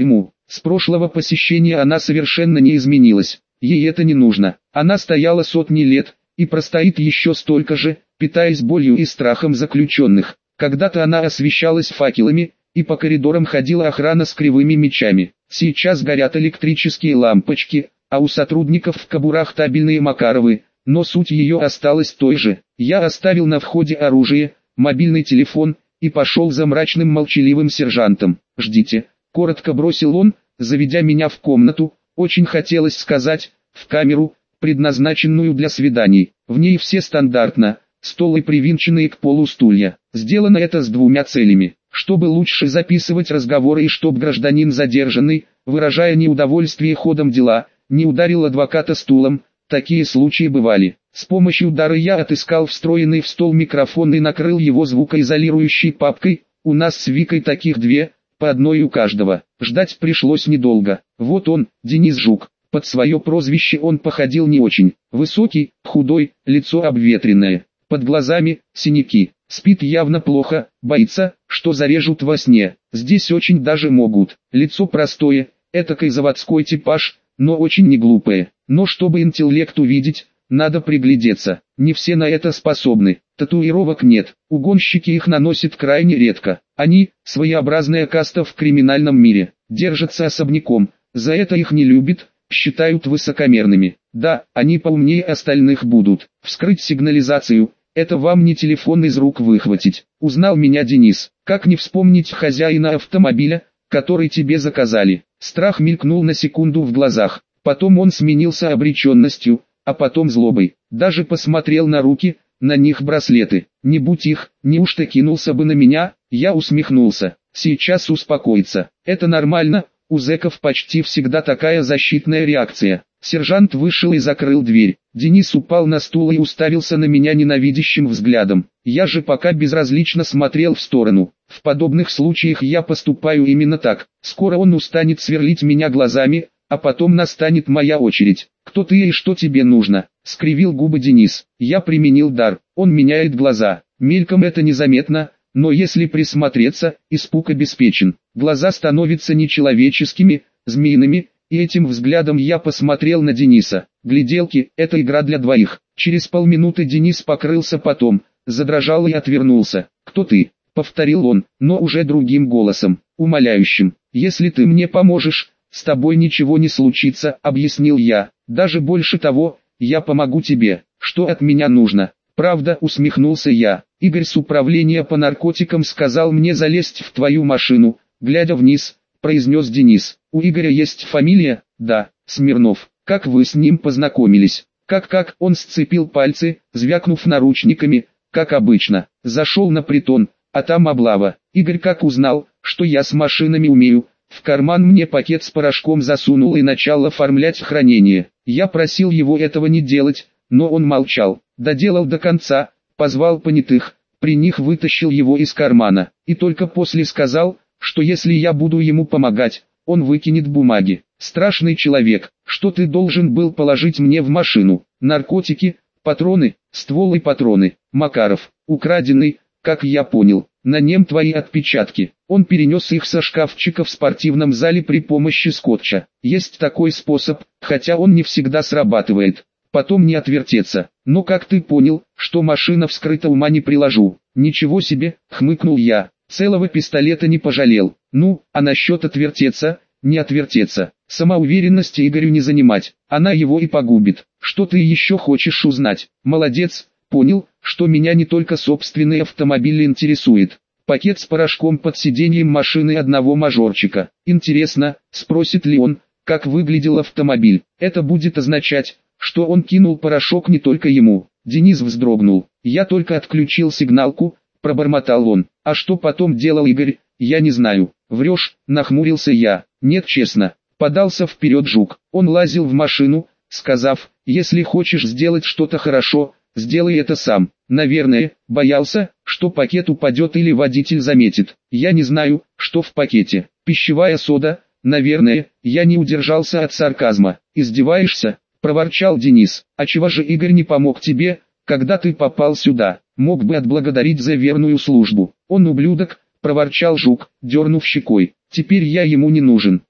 С прошлого посещения она совершенно не изменилась. Ей это не нужно. Она стояла сотни лет, и простоит еще столько же, питаясь болью и страхом заключенных. Когда-то она освещалась факелами, и по коридорам ходила охрана с кривыми мечами. Сейчас горят электрические лампочки, а у сотрудников в кобурах табельные Макаровы, но суть ее осталась той же. Я оставил на входе оружие, мобильный телефон, и пошел за мрачным молчаливым сержантом. «Ждите», — коротко бросил он, заведя меня в комнату, очень хотелось сказать, в камеру, предназначенную для свиданий. В ней все стандартно, столы привинченные к полу стулья. Сделано это с двумя целями: чтобы лучше записывать разговоры и чтоб гражданин задержанный, выражая неудовольствие ходом дела, не ударил адвоката стулом. Такие случаи бывали. С помощью дара я отыскал встроенный в стол микрофон и накрыл его звукоизолирующей папкой. У нас с Викой таких две, по одной у каждого. Ждать пришлось недолго. Вот он, Денис Жук. Под свое прозвище он походил не очень. Высокий, худой, лицо обветренное. Под глазами синяки. Спит явно плохо, боится, что зарежут во сне. Здесь очень даже могут. Лицо простое, этакой заводской типаж, но очень не глупое. Но чтобы интеллект увидеть, надо приглядеться. Не все на это способны. Татуировок нет. Угонщики их наносят крайне редко. Они, своеобразная каста в криминальном мире, держатся особняком. За это их не любят, считают высокомерными. Да, они поумнее остальных будут. Вскрыть сигнализацию — это вам не телефон из рук выхватить. Узнал меня Денис. Как не вспомнить хозяина автомобиля, который тебе заказали? Страх мелькнул на секунду в глазах. Потом он сменился обреченностью, а потом злобой. Даже посмотрел на руки, на них браслеты. Не будь их, неужто кинулся бы на меня? Я усмехнулся. Сейчас успокоится. Это нормально, у зэков почти всегда такая защитная реакция. Сержант вышел и закрыл дверь. Денис упал на стул и уставился на меня ненавидящим взглядом. Я же пока безразлично смотрел в сторону. В подобных случаях я поступаю именно так. Скоро он устанет сверлить меня глазами, а потом настанет моя очередь. «Кто ты и что тебе нужно?» — скривил губы Денис. Я применил дар. Он меняет глаза. Мельком это незаметно, но если присмотреться, испуг обеспечен. Глаза становятся нечеловеческими, змеиными, и этим взглядом я посмотрел на Дениса. Гляделки — это игра для двоих. Через полминуты Денис покрылся потом, задрожал и отвернулся. «Кто ты?» — повторил он, но уже другим голосом, умоляющим. «Если ты мне поможешь, с тобой ничего не случится», — объяснил я. «Даже больше того, я помогу тебе. Что от меня нужно?» «Правда», — усмехнулся я. «Игорь с управления по наркотикам сказал мне залезть в твою машину», — глядя вниз, произнес Денис. «У Игоря есть фамилия?» «Да, Смирнов». «Как вы с ним познакомились?» «Как-как?» Он сцепил пальцы, звякнув наручниками, как обычно. Зашел на притон, а там облава. Игорь как узнал, что я с машинами умею, в карман мне пакет с порошком засунул и начал оформлять хранение. Я просил его этого не делать, но он молчал. Доделал до конца, позвал понятых, при них вытащил его из кармана, и только после сказал, что если я буду ему помогать, он выкинет бумаги. Страшный человек. Что ты должен был положить мне в машину? Наркотики, патроны, ствол и патроны. Макаров, украденный, как я понял. На нем твои отпечатки. Он перенес их со шкафчика в спортивном зале при помощи скотча. Есть такой способ, хотя он не всегда срабатывает. Потом не отвертеться. Но как ты понял, что машина вскрыта, ума не приложу. Ничего себе, хмыкнул я. Целого пистолета не пожалел. Ну, а насчет отвертеться, не отвертеться. Самоуверенности Игорю не занимать. Она его и погубит. Что ты еще хочешь узнать? Молодец, понял, что меня не только собственный автомобиль интересует. Пакет с порошком под сиденьем машины одного мажорчика. Интересно, спросит ли он, как выглядел автомобиль. Это будет означать, что он кинул порошок не только ему. Денис вздрогнул. Я только отключил сигналку, пробормотал он. А что потом делал Игорь, я не знаю. Врешь, нахмурился я. Нет, честно. Подался вперед Жук. Он лазил в машину, сказав, если хочешь сделать что-то хорошо, сделай это сам. Наверное, боялся, что пакет упадет или водитель заметит. Я не знаю, что в пакете. Пищевая сода, наверное. Я не удержался от сарказма. Издеваешься? Проворчал Денис. А чего же Игорь не помог тебе, когда ты попал сюда? Мог бы отблагодарить за верную службу. Он ублюдок, проворчал Жук, дернув щекой. Теперь я ему не нужен.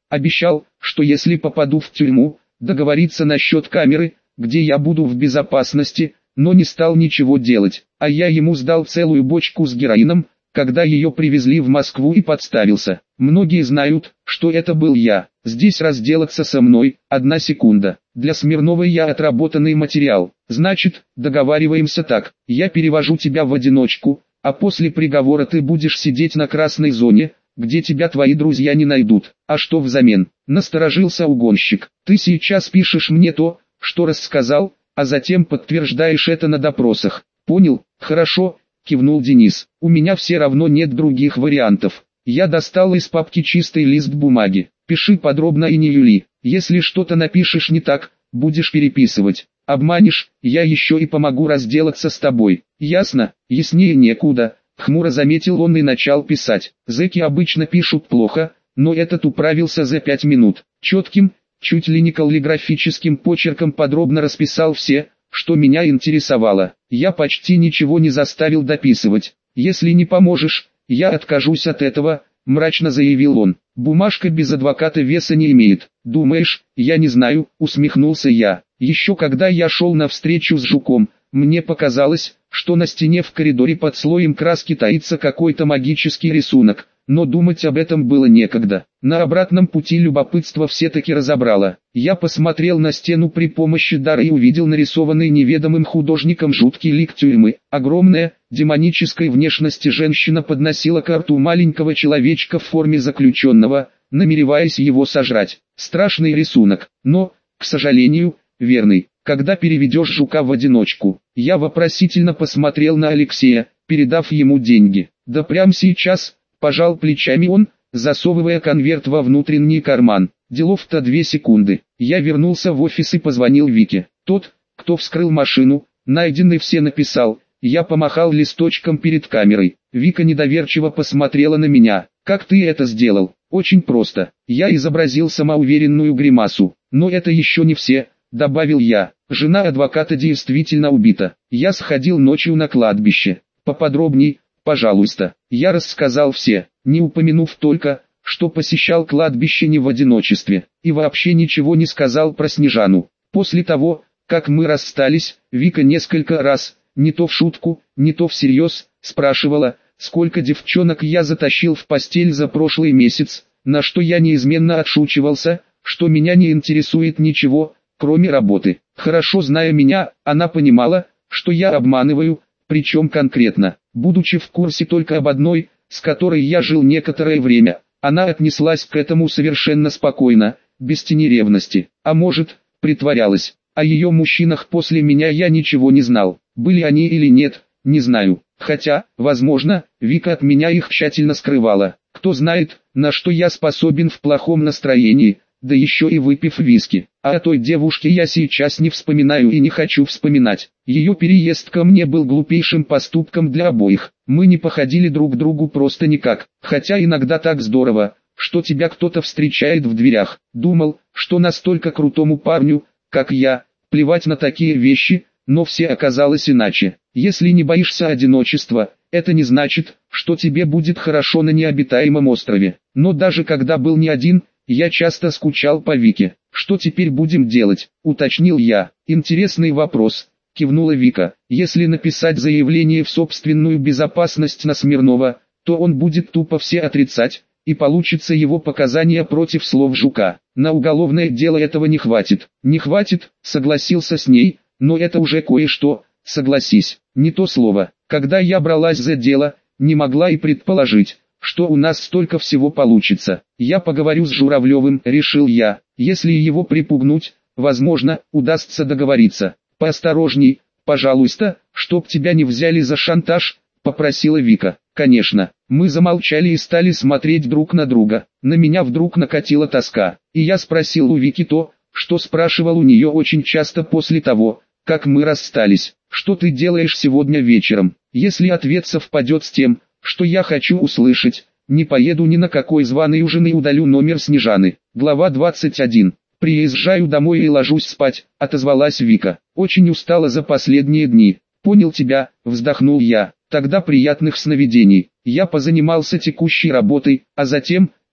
Обещал, что если попаду в тюрьму, договориться насчет камеры, где я буду в безопасности, но не стал ничего делать, а я ему сдал целую бочку с героином, когда ее привезли в Москву, и подставился. Многие знают, что это был я. Здесь разделаться со мной, одна секунда. Для Смирновой я отработанный материал. Значит, договариваемся так. Я перевожу тебя в одиночку, а после приговора ты будешь сидеть на красной зоне, где тебя твои друзья не найдут. А что взамен? Насторожился угонщик. Ты сейчас пишешь мне то, что рассказал, а затем подтверждаешь это на допросах. Понял? Хорошо, кивнул Денис. У меня все равно нет других вариантов. Я достал из папки чистый лист бумаги. Пиши подробно и не юли. Если что-то напишешь не так, будешь переписывать. Обманешь, я еще и помогу разделаться с тобой. Ясно? Яснее некуда. Хмуро заметил он и начал писать. Зэки обычно пишут плохо, но этот управился за пять минут. Четким, чуть ли не каллиграфическим почерком подробно расписал все, что меня интересовало. Я почти ничего не заставил дописывать. Если не поможешь, я откажусь от этого, мрачно заявил он. Бумажка без адвоката веса не имеет. Думаешь, я не знаю, усмехнулся я. Еще когда я шел на встречу с Жуком, мне показалось, что на стене в коридоре под слоем краски таится какой-то магический рисунок, но думать об этом было некогда. На обратном пути любопытство все-таки разобрало. Я посмотрел на стену при помощи дара и увидел нарисованный неведомым художником жуткий лик тюрьмы. Огромная, демонической внешности женщина подносила ко рту маленького человечка в форме заключенного, намереваясь его сожрать. Страшный рисунок, но, к сожалению, верный. Когда переведешь Жука в одиночку? Я вопросительно посмотрел на Алексея, передав ему деньги. Да прямо сейчас, пожал плечами он, засовывая конверт во внутренний карман. Делов-то две секунды. Я вернулся в офис и позвонил Вике. Тот, кто вскрыл машину, найденный все написал. Я помахал листочком перед камерой. Вика недоверчиво посмотрела на меня. Как ты это сделал? Очень просто. Я изобразил самоуверенную гримасу. Но это еще не все, добавил я. Жена адвоката действительно убита. Я сходил ночью на кладбище. Поподробней, пожалуйста. Я рассказал все, не упомянув только, что посещал кладбище не в одиночестве, и вообще ничего не сказал про Снежану. После того, как мы расстались, Вика несколько раз, не то в шутку, не то всерьез, спрашивала, сколько девчонок я затащил в постель за прошлый месяц, на что я неизменно отшучивался, что меня не интересует ничего, кроме работы. Хорошо зная меня, она понимала, что я обманываю, причем конкретно. Будучи в курсе только об одной, с которой я жил некоторое время, она отнеслась к этому совершенно спокойно, без тени ревности. А может, притворялась. О ее мужчинах после меня я ничего не знал. Были они или нет, не знаю. Хотя, возможно, Вика от меня их тщательно скрывала. Кто знает, на что я способен в плохом настроении, да еще и выпив виски. А о той девушке я сейчас не вспоминаю и не хочу вспоминать. Ее переезд ко мне был глупейшим поступком для обоих. Мы не походили друг к другу просто никак. Хотя иногда так здорово, что тебя кто-то встречает в дверях. Думал, что настолько крутому парню, как я, плевать на такие вещи, но все оказалось иначе. Если не боишься одиночества, это не значит, что тебе будет хорошо на необитаемом острове. Но даже когда был не один, я часто скучал по Вике. Что теперь будем делать, уточнил я. Интересный вопрос, кивнула Вика. Если написать заявление в собственную безопасность на Смирнова, то он будет тупо все отрицать, и получится его показания против слов Жука. На уголовное дело этого не хватит. Не хватит, согласился с ней, но это уже кое-что, согласись. Не то слово. Когда я бралась за дело, не могла и предположить, что у нас столько всего получится. Я поговорю с Журавлевым, решил я. Если его припугнуть, возможно, удастся договориться. Поосторожней, пожалуйста, чтоб тебя не взяли за шантаж, попросила Вика. Конечно. Мы замолчали и стали смотреть друг на друга. На меня вдруг накатила тоска, и я спросил у Вики то, что спрашивал у нее очень часто после того, как мы расстались. Что ты делаешь сегодня вечером? Если ответ совпадет с тем, что я хочу услышать, не поеду ни на какой званый ужин и удалю номер Снежаны. Глава двадцать один. Приезжаю домой и ложусь спать, отозвалась Вика. Очень устала за последние дни. Понял тебя, вздохнул я. Тогда приятных сновидений. Я позанимался текущей работой, а затем,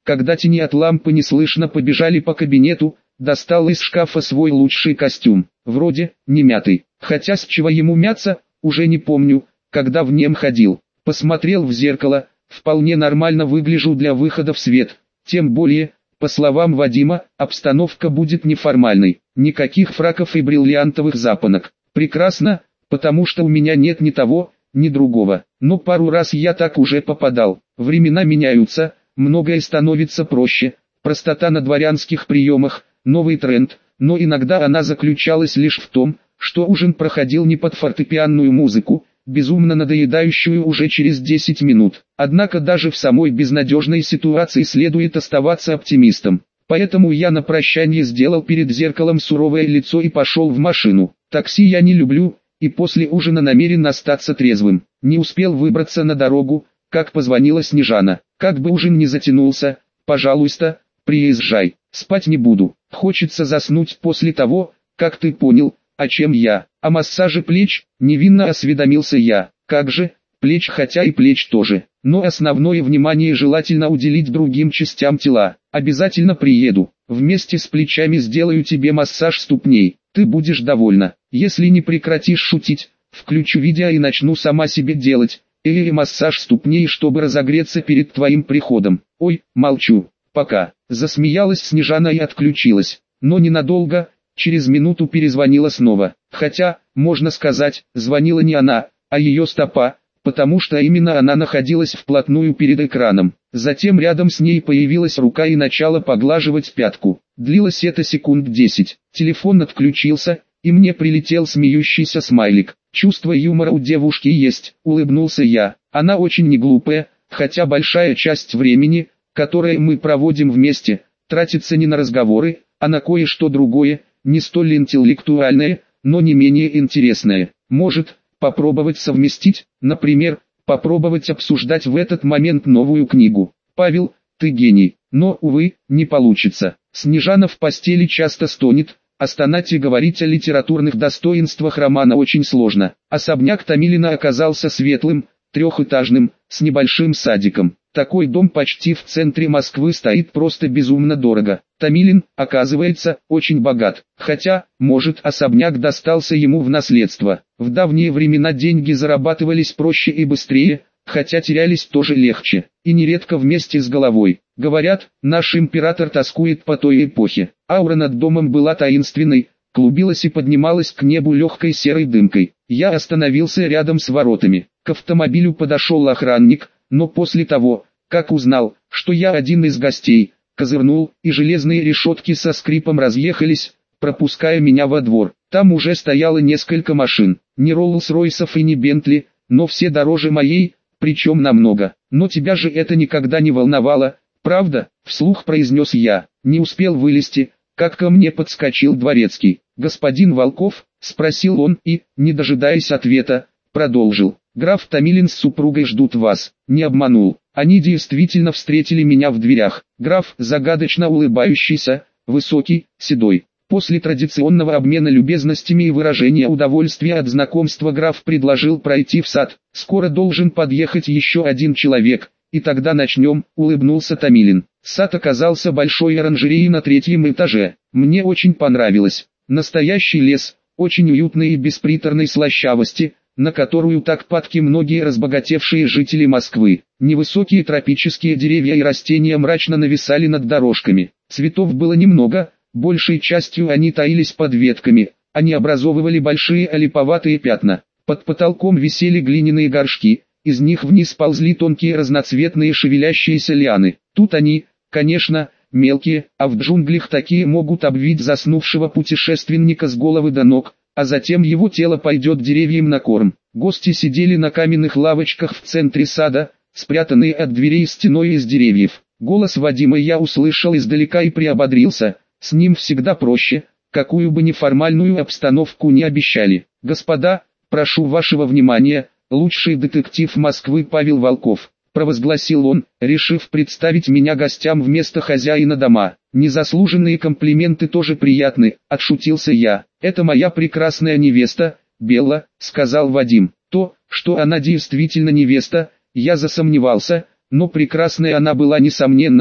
когда тени от лампы неслышно побежали по кабинету, достал из шкафа свой лучший костюм, вроде, не мятый, хотя с чего ему мяться, уже не помню, когда в нем ходил. Посмотрел в зеркало, вполне нормально выгляжу для выхода в свет, тем более, по словам Вадима, обстановка будет неформальной, никаких фраков и бриллиантовых запонок. Прекрасно, потому что у меня нет ни того, ни другого, но пару раз я так уже попадал. Времена меняются, многое становится проще, простота на дворянских приемах, новый тренд, но иногда она заключалась лишь в том, что ужин проходил не под фортепианную музыку, безумно надоедающую уже через десять минут. Однако даже в самой безнадежной ситуации следует оставаться оптимистом. Поэтому я на прощание сделал перед зеркалом суровое лицо и пошел в машину. Такси я не люблю, и после ужина намерен остаться трезвым. Не успел выбраться на дорогу, как позвонила Снежана. Как бы ужин не затянулся, пожалуйста, приезжай. Спать не буду. Хочется заснуть после того, как ты понял, о чем я. О массаже плеч, невинно осведомился я. Как же, плеч, хотя и плеч тоже. Но основное внимание желательно уделить другим частям тела. Обязательно приеду. Вместе с плечами сделаю тебе массаж ступней. Ты будешь довольна. Если не прекратишь шутить, включу видео и начну сама себе делать. Или массаж ступней, чтобы разогреться перед твоим приходом. Ой, молчу. Пока. Засмеялась Снежана и отключилась. Но ненадолго. Через минуту перезвонила снова. Хотя, можно сказать, звонила не она, а ее стопа, потому что именно она находилась вплотную перед экраном. Затем рядом с ней появилась рука и начала поглаживать пятку. Длилось это секунд десять. Телефон отключился, и мне прилетел смеющийся смайлик. Чувство юмора у девушки есть, улыбнулся я. Она очень не глупая, хотя большая часть времени, которое мы проводим вместе, тратится не на разговоры, а на кое-что другое, не столь интеллектуальное, но не менее интересное. Может, попробовать совместить, например, попробовать обсуждать в этот момент новую книгу. Павел, ты гений, но, увы, не получится. Снежана в постели часто стонет, а стонать и говорить о литературных достоинствах романа очень сложно. Особняк Томилина оказался светлым, трехэтажным, с небольшим садиком. Такой дом почти в центре Москвы стоит просто безумно дорого. Томилин, оказывается, очень богат. Хотя, может, особняк достался ему в наследство. В давние времена деньги зарабатывались проще и быстрее, хотя терялись тоже легче. И нередко вместе с головой. Говорят, наш император тоскует по той эпохе. Аура над домом была таинственной, клубилась и поднималась к небу легкой серой дымкой. Я остановился рядом с воротами. К автомобилю подошел охранник, но после того, как узнал, что я один из гостей, козырнул, и железные решетки со скрипом разъехались, пропуская меня во двор. Там уже стояло несколько машин, не Роллс-Ройсов и не Бентли, но все дороже моей, причем намного. Но тебя же это никогда не волновало, правда? Вслух произнес я. Не успел вылезти, как ко мне подскочил дворецкий. «Господин Волков?» — спросил он и, не дожидаясь ответа, продолжил. «Граф Томилин с супругой ждут вас». Не обманул. Они действительно встретили меня в дверях. Граф, загадочно улыбающийся, высокий, седой. После традиционного обмена любезностями и выражения удовольствия от знакомства граф предложил пройти в сад. «Скоро должен подъехать еще один человек, и тогда начнем», — улыбнулся Томилин. Сад оказался большой оранжереей на третьем этаже. Мне очень понравилось. Настоящий лес, очень уютный и без приторной слащавости, на которую так падки многие разбогатевшие жители Москвы. Невысокие тропические деревья и растения мрачно нависали над дорожками. Цветов было немного, большей частью они таились под ветками, они образовывали большие олиповатые пятна. Под потолком висели глиняные горшки, из них вниз ползли тонкие разноцветные шевелящиеся лианы. Тут они, конечно, мелкие, а в джунглях такие могут обвить заснувшего путешественника с головы до ног, а затем его тело пойдет деревьям на корм. Гости сидели на каменных лавочках в центре сада, спрятанные от дверей стеной из деревьев. Голос Вадима я услышал издалека и приободрился, с ним всегда проще, какую бы неформальную обстановку не обещали. «Господа, прошу вашего внимания, лучший детектив Москвы Павел Волков», провозгласил он, решив представить меня гостям вместо хозяина дома. «Незаслуженные комплименты тоже приятны», — отшутился я. «Это моя прекрасная невеста, Белла», — сказал Вадим. То, что она действительно невеста, я засомневался, но прекрасная она была несомненно,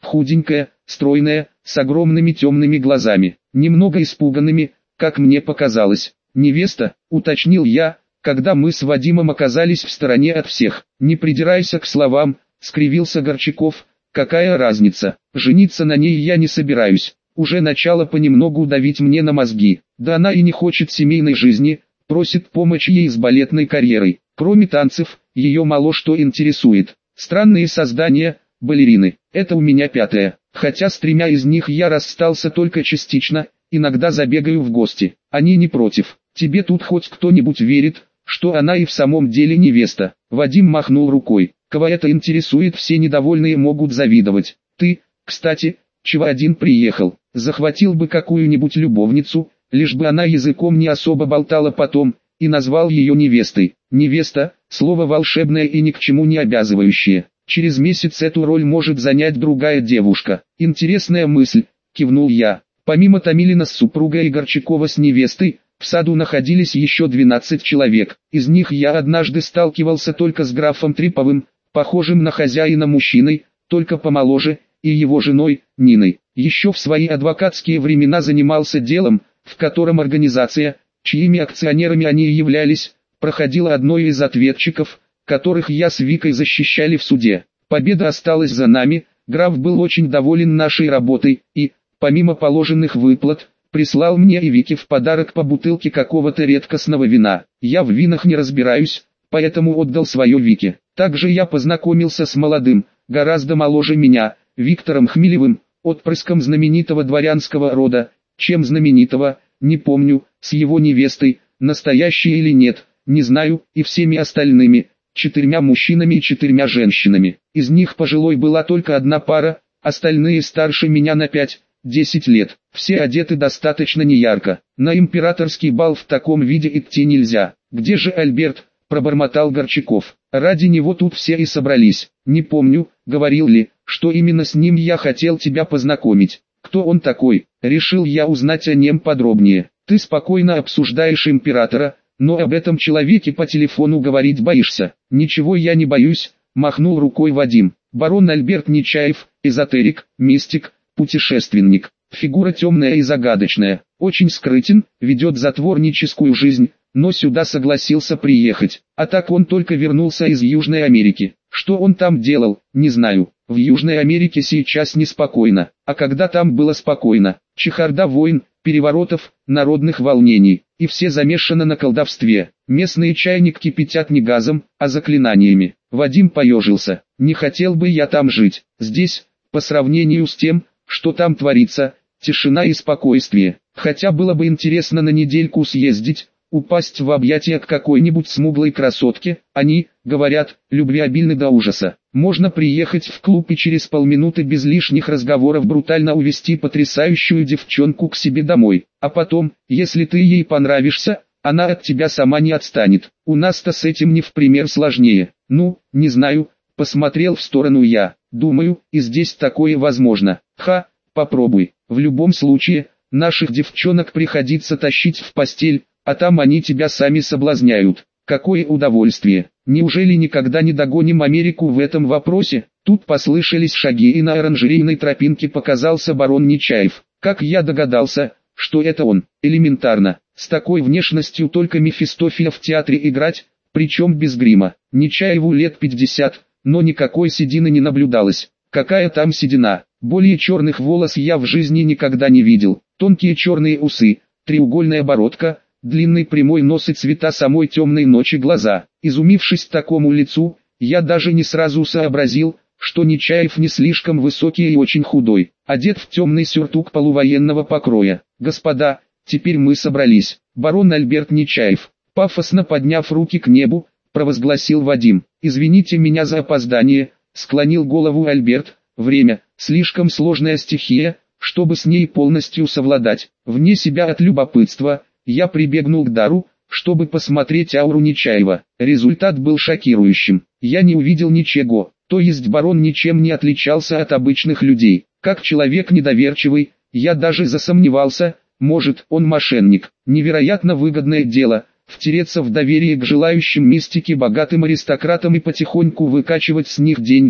худенькая, стройная, с огромными темными глазами, немного испуганными, как мне показалось. «Невеста», — уточнил я, когда мы с Вадимом оказались в стороне от всех. «Не придирайся к словам», — скривился Горчаков, — «какая разница, жениться на ней я не собираюсь, уже начало понемногу давить мне на мозги, да она и не хочет семейной жизни, просит помощи ей с балетной карьерой, кроме танцев, ее мало что интересует, странные создания, балерины, это у меня пятое, хотя с тремя из них я расстался только частично, иногда забегаю в гости, они не против, тебе тут хоть кто-нибудь верит, что она и в самом деле невеста?» Вадим махнул рукой. «Кого это интересует, все недовольные могут завидовать. Ты, кстати, чего один приехал, захватил бы какую-нибудь любовницу, лишь бы она языком не особо болтала потом, и назвал ее невестой». «Невеста» — слово волшебное и ни к чему не обязывающее. Через месяц эту роль может занять другая девушка. «Интересная мысль», — кивнул я. Помимо Томилина с супругой и Горчакова с невестой, в саду находились еще двенадцать человек. Из них я однажды сталкивался только с графом Триповым, похожим на хозяина мужчиной, только помоложе, и его женой, Ниной. Еще в свои адвокатские времена занимался делом, в котором организация, чьими акционерами они являлись, проходила одной из ответчиков, которых я с Викой защищали в суде. Победа осталась за нами, граф был очень доволен нашей работой и, помимо положенных выплат, прислал мне и Вике в подарок по бутылке какого-то редкостного вина. Я в винах не разбираюсь, поэтому отдал свое Вике. Также я познакомился с молодым, гораздо моложе меня, Виктором Хмелевым, отпрыском знаменитого дворянского рода. Чем знаменитого, не помню, с его невестой, настоящей или нет, не знаю, и всеми остальными, четырьмя мужчинами и четырьмя женщинами. Из них пожилой была только одна пара, остальные старше меня на пять десять лет, все одеты достаточно неярко. На императорский бал в таком виде идти нельзя. «Где же Альберт?» – пробормотал Горчаков. «Ради него тут все и собрались. Не помню, говорил ли, что именно с ним я хотел тебя познакомить. Кто он такой?» Решил я узнать о нем подробнее. «Ты спокойно обсуждаешь императора, но об этом человеке по телефону говорить боишься». «Ничего я не боюсь», – махнул рукой Вадим. «Барон Альберт Нечаев, эзотерик, мистик, путешественник, фигура темная и загадочная, очень скрытен, ведет затворническую жизнь, но сюда согласился приехать, а так он только вернулся из Южной Америки. Что он там делал, не знаю, в Южной Америке сейчас неспокойно, а когда там было спокойно, чехарда войн, переворотов, народных волнений, и все замешаны на колдовстве, местные чайник кипятят не газом, а заклинаниями». Вадим поежился. «Не хотел бы я там жить, здесь, по сравнению с тем, что там творится, тишина и спокойствие, хотя было бы интересно на недельку съездить, упасть в объятия к какой-нибудь смуглой красотке, они, говорят, любвеобильны до ужаса. Можно приехать в клуб и через полминуты без лишних разговоров брутально увести потрясающую девчонку к себе домой, а потом, если ты ей понравишься, она от тебя сама не отстанет. У нас-то с этим не в пример сложнее. Ну, не знаю, посмотрел в сторону я. Думаю, и здесь такое возможно. Ха, попробуй. В любом случае, наших девчонок приходится тащить в постель, а там они тебя сами соблазняют. Какое удовольствие. Неужели никогда не догоним Америку в этом вопросе?» Тут послышались шаги, и на оранжерейной тропинке показался барон Нечаев. Как я догадался, что это он, элементарно. С такой внешностью только Мефистофеля в театре играть, причем без грима. Нечаеву лет пятьдесят. Но никакой седины не наблюдалось. Какая там седина? Более черных волос я в жизни никогда не видел. Тонкие черные усы, треугольная бородка, длинный прямой нос и цвета самой темной ночи глаза. Изумившись такому лицу, я даже не сразу сообразил, что Нечаев не слишком высокий и очень худой, одет в темный сюртук полувоенного покроя. «Господа, теперь мы собрались. Барон Альберт Нечаев», пафосно подняв руки к небу, провозгласил Вадим. «Извините меня за опоздание», склонил голову Альберт. «Время – слишком сложная стихия, чтобы с ней полностью совладать. Вне себя от любопытства, я прибегнул к дару, чтобы посмотреть ауру Нечаева. Результат был шокирующим. Я не увидел ничего, то есть барон ничем не отличался от обычных людей. Как человек недоверчивый, я даже засомневался, может, он мошенник. Невероятно выгодное дело – втереться в доверие к желающим мистики богатым аристократам и потихоньку выкачивать с них деньги,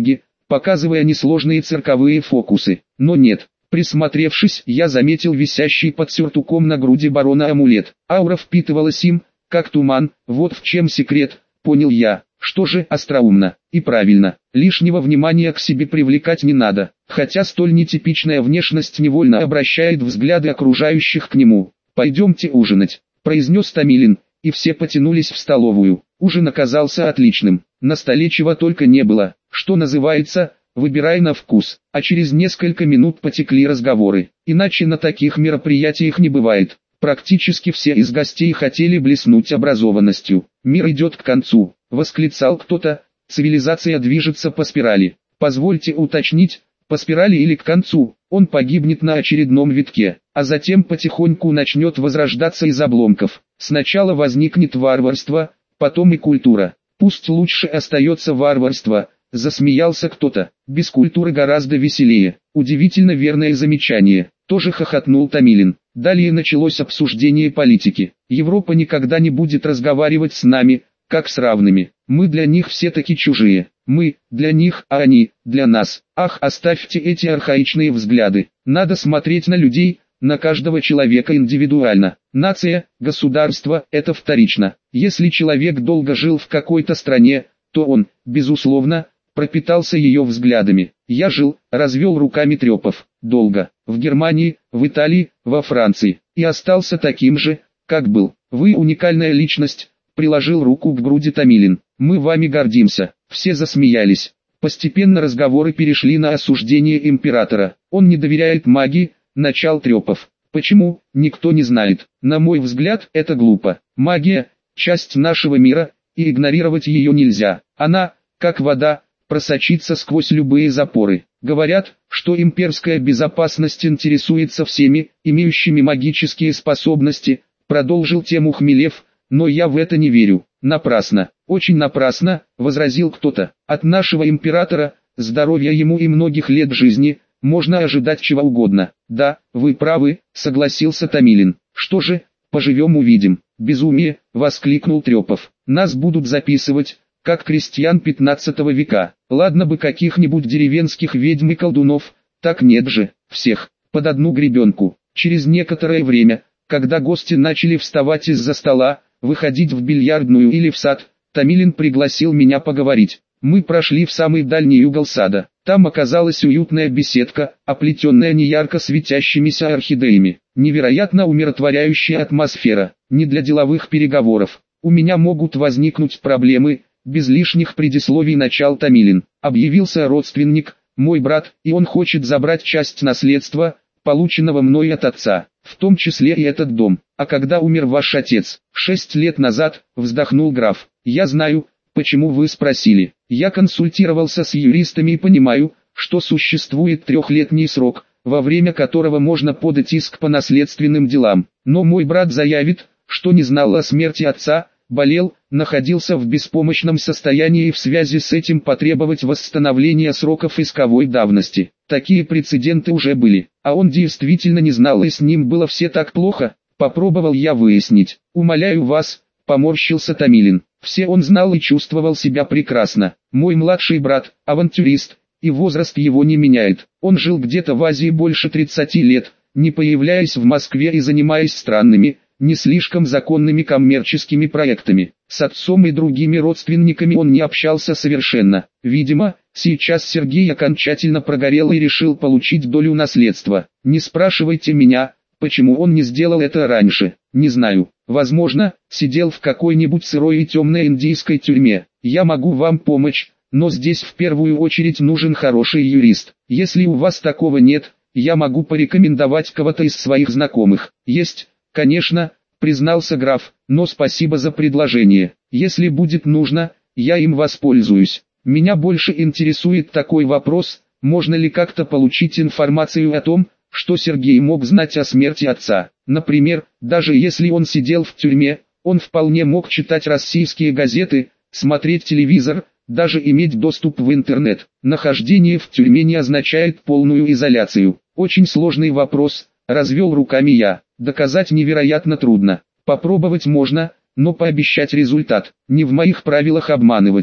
показывая несложные цирковые фокусы. Но нет. Присмотревшись, я заметил висящий под сюртуком на груди барона амулет. Аура впитывалась им, как туман, вот в чем секрет, понял я. Что же, остроумно и правильно, лишнего внимания к себе привлекать не надо, хотя столь нетипичная внешность невольно обращает взгляды окружающих к нему. «Пойдемте ужинать», — произнес Томилин, и все потянулись в столовую. Ужин оказался отличным, на столе чего только не было, что называется, выбирай на вкус, а через несколько минут потекли разговоры, иначе на таких мероприятиях не бывает. Практически все из гостей хотели блеснуть образованностью. «Мир идет к концу», — восклицал кто-то, «цивилизация движется по спирали». Позвольте уточнить, по спирали или к концу, он погибнет на очередном витке, а затем потихоньку начнет возрождаться из обломков. Сначала возникнет варварство, потом и культура. Пусть лучше остается варварство, засмеялся кто-то. Без культуры гораздо веселее. Удивительно верное замечание, тоже хохотнул Томилин. Далее началось обсуждение политики. Европа никогда не будет разговаривать с нами, как с равными. Мы для них все-таки чужие. Мы, для них, а они, для нас. Ах, оставьте эти архаичные взгляды. Надо смотреть на людей, на каждого человека индивидуально. Нация, государство – это вторично. Если человек долго жил в какой-то стране, то он, безусловно, пропитался ее взглядами. Я жил, развел руками Трепов, долго, в Германии, в Италии, во Франции, и остался таким же, как был. Вы уникальная личность, приложил руку к груди Томилин. Мы вами гордимся. Все засмеялись. Постепенно разговоры перешли на осуждение императора. Он не доверяет магии, начал Трепов. Почему, никто не знает. На мой взгляд, это глупо. Магия – часть нашего мира, и игнорировать ее нельзя. Она, как вода, просочится сквозь любые запоры. Говорят, что имперская безопасность интересуется всеми, имеющими магические способности, продолжил тему Хмелев, но я в это не верю. Напрасно, очень напрасно, возразил кто-то. От нашего императора, здоровья ему и многих лет жизни, можно ожидать чего угодно. Да, вы правы, согласился Томилин. Что же, поживем увидим. Безумие, воскликнул Трепов. Нас будут записывать, как крестьян пятнадцатого века. Ладно бы каких-нибудь деревенских ведьм и колдунов, так нет же, всех, под одну гребенку. Через некоторое время, когда гости начали вставать из-за стола, выходить в бильярдную или в сад, Томилин пригласил меня поговорить. Мы прошли в самый дальний угол сада. Там оказалась уютная беседка, оплетенная неярко светящимися орхидеями. Невероятно умиротворяющая атмосфера, не для деловых переговоров. У меня могут возникнуть проблемы, без лишних предисловий начал Томилин. Объявился родственник, мой брат, и он хочет забрать часть наследства, полученного мной от отца, в том числе и этот дом. А когда умер ваш отец? Шесть лет назад, вздохнул граф. Я знаю, почему вы спросили. Я консультировался с юристами и понимаю, что существует трехлетний срок, во время которого можно подать иск по наследственным делам. Но мой брат заявит, что не знал о смерти отца, болел, находился в беспомощном состоянии и в связи с этим потребовать восстановления сроков исковой давности. Такие прецеденты уже были, а он действительно не знал и с ним было все так плохо, попробовал я выяснить. Умоляю вас, поморщился Томилин. Все он знал и чувствовал себя прекрасно. Мой младший брат, авантюрист, и возраст его не меняет. Он жил где-то в Азии больше тридцати лет, не появляясь в Москве и занимаясь странными, не слишком законными коммерческими проектами. С отцом и другими родственниками он не общался совершенно. Видимо, сейчас Сергей окончательно прогорел и решил получить долю наследства. Не спрашивайте меня, почему он не сделал это раньше. Не знаю. Возможно, сидел в какой-нибудь сырой и темной индийской тюрьме. Я могу вам помочь, но здесь в первую очередь нужен хороший юрист. Если у вас такого нет, я могу порекомендовать кого-то из своих знакомых. Есть, конечно, признался граф, но спасибо за предложение. Если будет нужно, я им воспользуюсь. Меня больше интересует такой вопрос, можно ли как-то получить информацию о том, что Сергей мог знать о смерти отца. Например, даже если он сидел в тюрьме, он вполне мог читать российские газеты, смотреть телевизор, даже иметь доступ в интернет. Нахождение в тюрьме не означает полную изоляцию. Очень сложный вопрос, развел руками я. Доказать невероятно трудно. Попробовать можно, но пообещать результат. Не в моих правилах обманывать.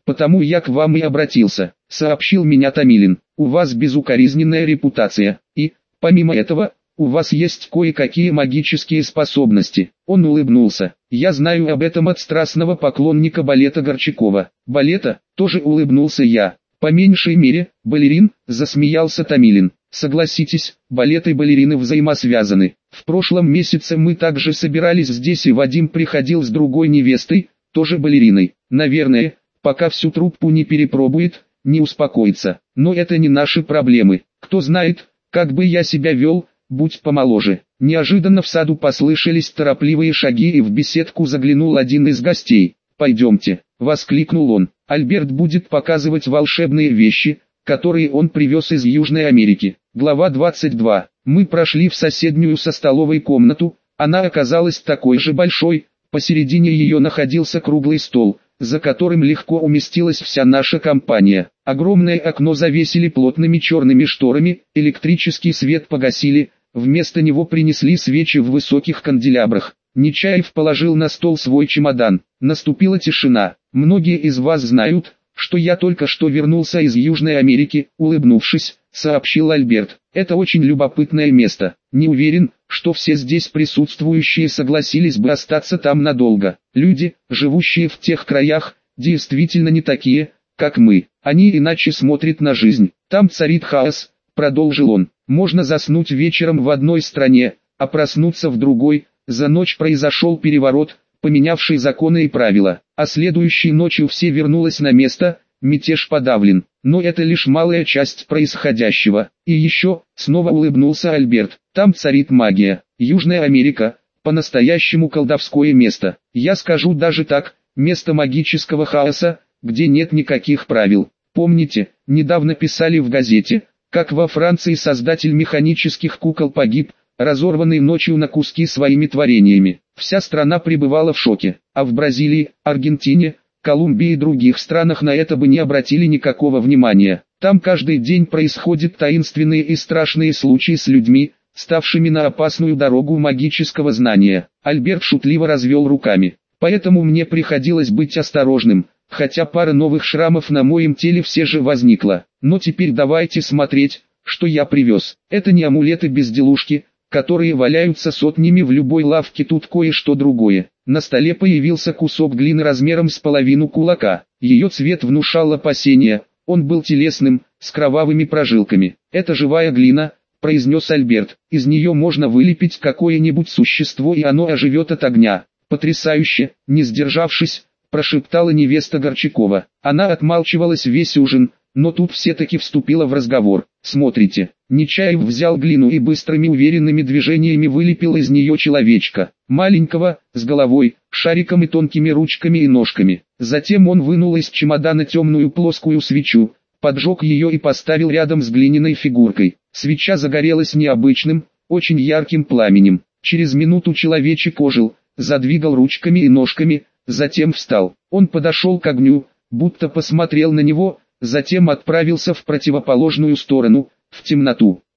потому я к вам и обратился», — сообщил меня Томилин. «У вас безукоризненная репутация, и, помимо этого, у вас есть кое-какие магические способности». Он улыбнулся. «Я знаю об этом от страстного поклонника балета Горчакова». «Балета?» — тоже улыбнулся я. «По меньшей мере, балерин», — засмеялся Томилин. «Согласитесь, балет и балерины взаимосвязаны. В прошлом месяце мы также собирались здесь, и Вадим приходил с другой невестой, тоже балериной. Наверное, пока всю труппу не перепробует, не успокоится. Но это не наши проблемы. Кто знает, как бы я себя вел, будь помоложе». Неожиданно в саду послышались торопливые шаги, и в беседку заглянул один из гостей. «Пойдемте», — воскликнул он. «Альберт будет показывать волшебные вещи, которые он привез из Южной Америки». Глава двадцать два. Мы прошли в соседнюю со столовой комнату, она оказалась такой же большой, посередине ее находился круглый стол, за которым легко уместилась вся наша компания. Огромное окно завесили плотными черными шторами, электрический свет погасили, вместо него принесли свечи в высоких канделябрах. Нечаев положил на стол свой чемодан. Наступила тишина. «Многие из вас знают, что я только что вернулся из Южной Америки», — улыбнувшись, сообщил Альберт. «Это очень любопытное место. Не уверен, что все здесь присутствующие согласились бы остаться там надолго. Люди, живущие в тех краях, действительно не такие, как мы. Они иначе смотрят на жизнь. Там царит хаос», — продолжил он. «Можно заснуть вечером в одной стране, а проснуться в другой. За ночь произошел переворот, поменявший законы и правила, а следующей ночью все вернулось на место, мятеж подавлен. Но это лишь малая часть происходящего. И еще», — снова улыбнулся Альберт, — «там царит магия. Южная Америка — по-настоящему колдовское место. Я скажу даже так, место магического хаоса, где нет никаких правил. Помните, недавно писали в газете, как во Франции создатель механических кукол погиб, разорванный ночью на куски своими творениями. Вся страна пребывала в шоке, а в Бразилии, Аргентине, Колумбии и других странах на это бы не обратили никакого внимания. Там каждый день происходят таинственные и страшные случаи с людьми, ставшими на опасную дорогу магического знания». Альберт шутливо развел руками. «Поэтому мне приходилось быть осторожным, хотя пара новых шрамов на моем теле все же возникла. Но теперь давайте смотреть, что я привез. Это не амулеты-безделушки, которые валяются сотнями в любой лавке, тут кое-что другое». На столе появился кусок глины размером с половину кулака. Ее цвет внушал опасения, он был телесным, с кровавыми прожилками. «Это живая глина», — произнес Альберт. «Из нее можно вылепить какое-нибудь существо, и оно оживет от огня». «Потрясающе!» — не сдержавшись, прошептала невеста Горчакова. Она отмалчивалась весь ужин, но тут все-таки вступила в разговор. «Смотрите». Нечаев взял глину и быстрыми уверенными движениями вылепил из нее человечка. Маленького, с головой, шариком и тонкими ручками и ножками. Затем он вынул из чемодана темную плоскую свечу, поджег ее и поставил рядом с глиняной фигуркой. Свеча загорелась необычным, очень ярким пламенем. Через минуту человечек ожил, задвигал ручками и ножками, затем встал. Он подошел к огню, будто посмотрел на него, затем отправился в противоположную сторону, в темноту.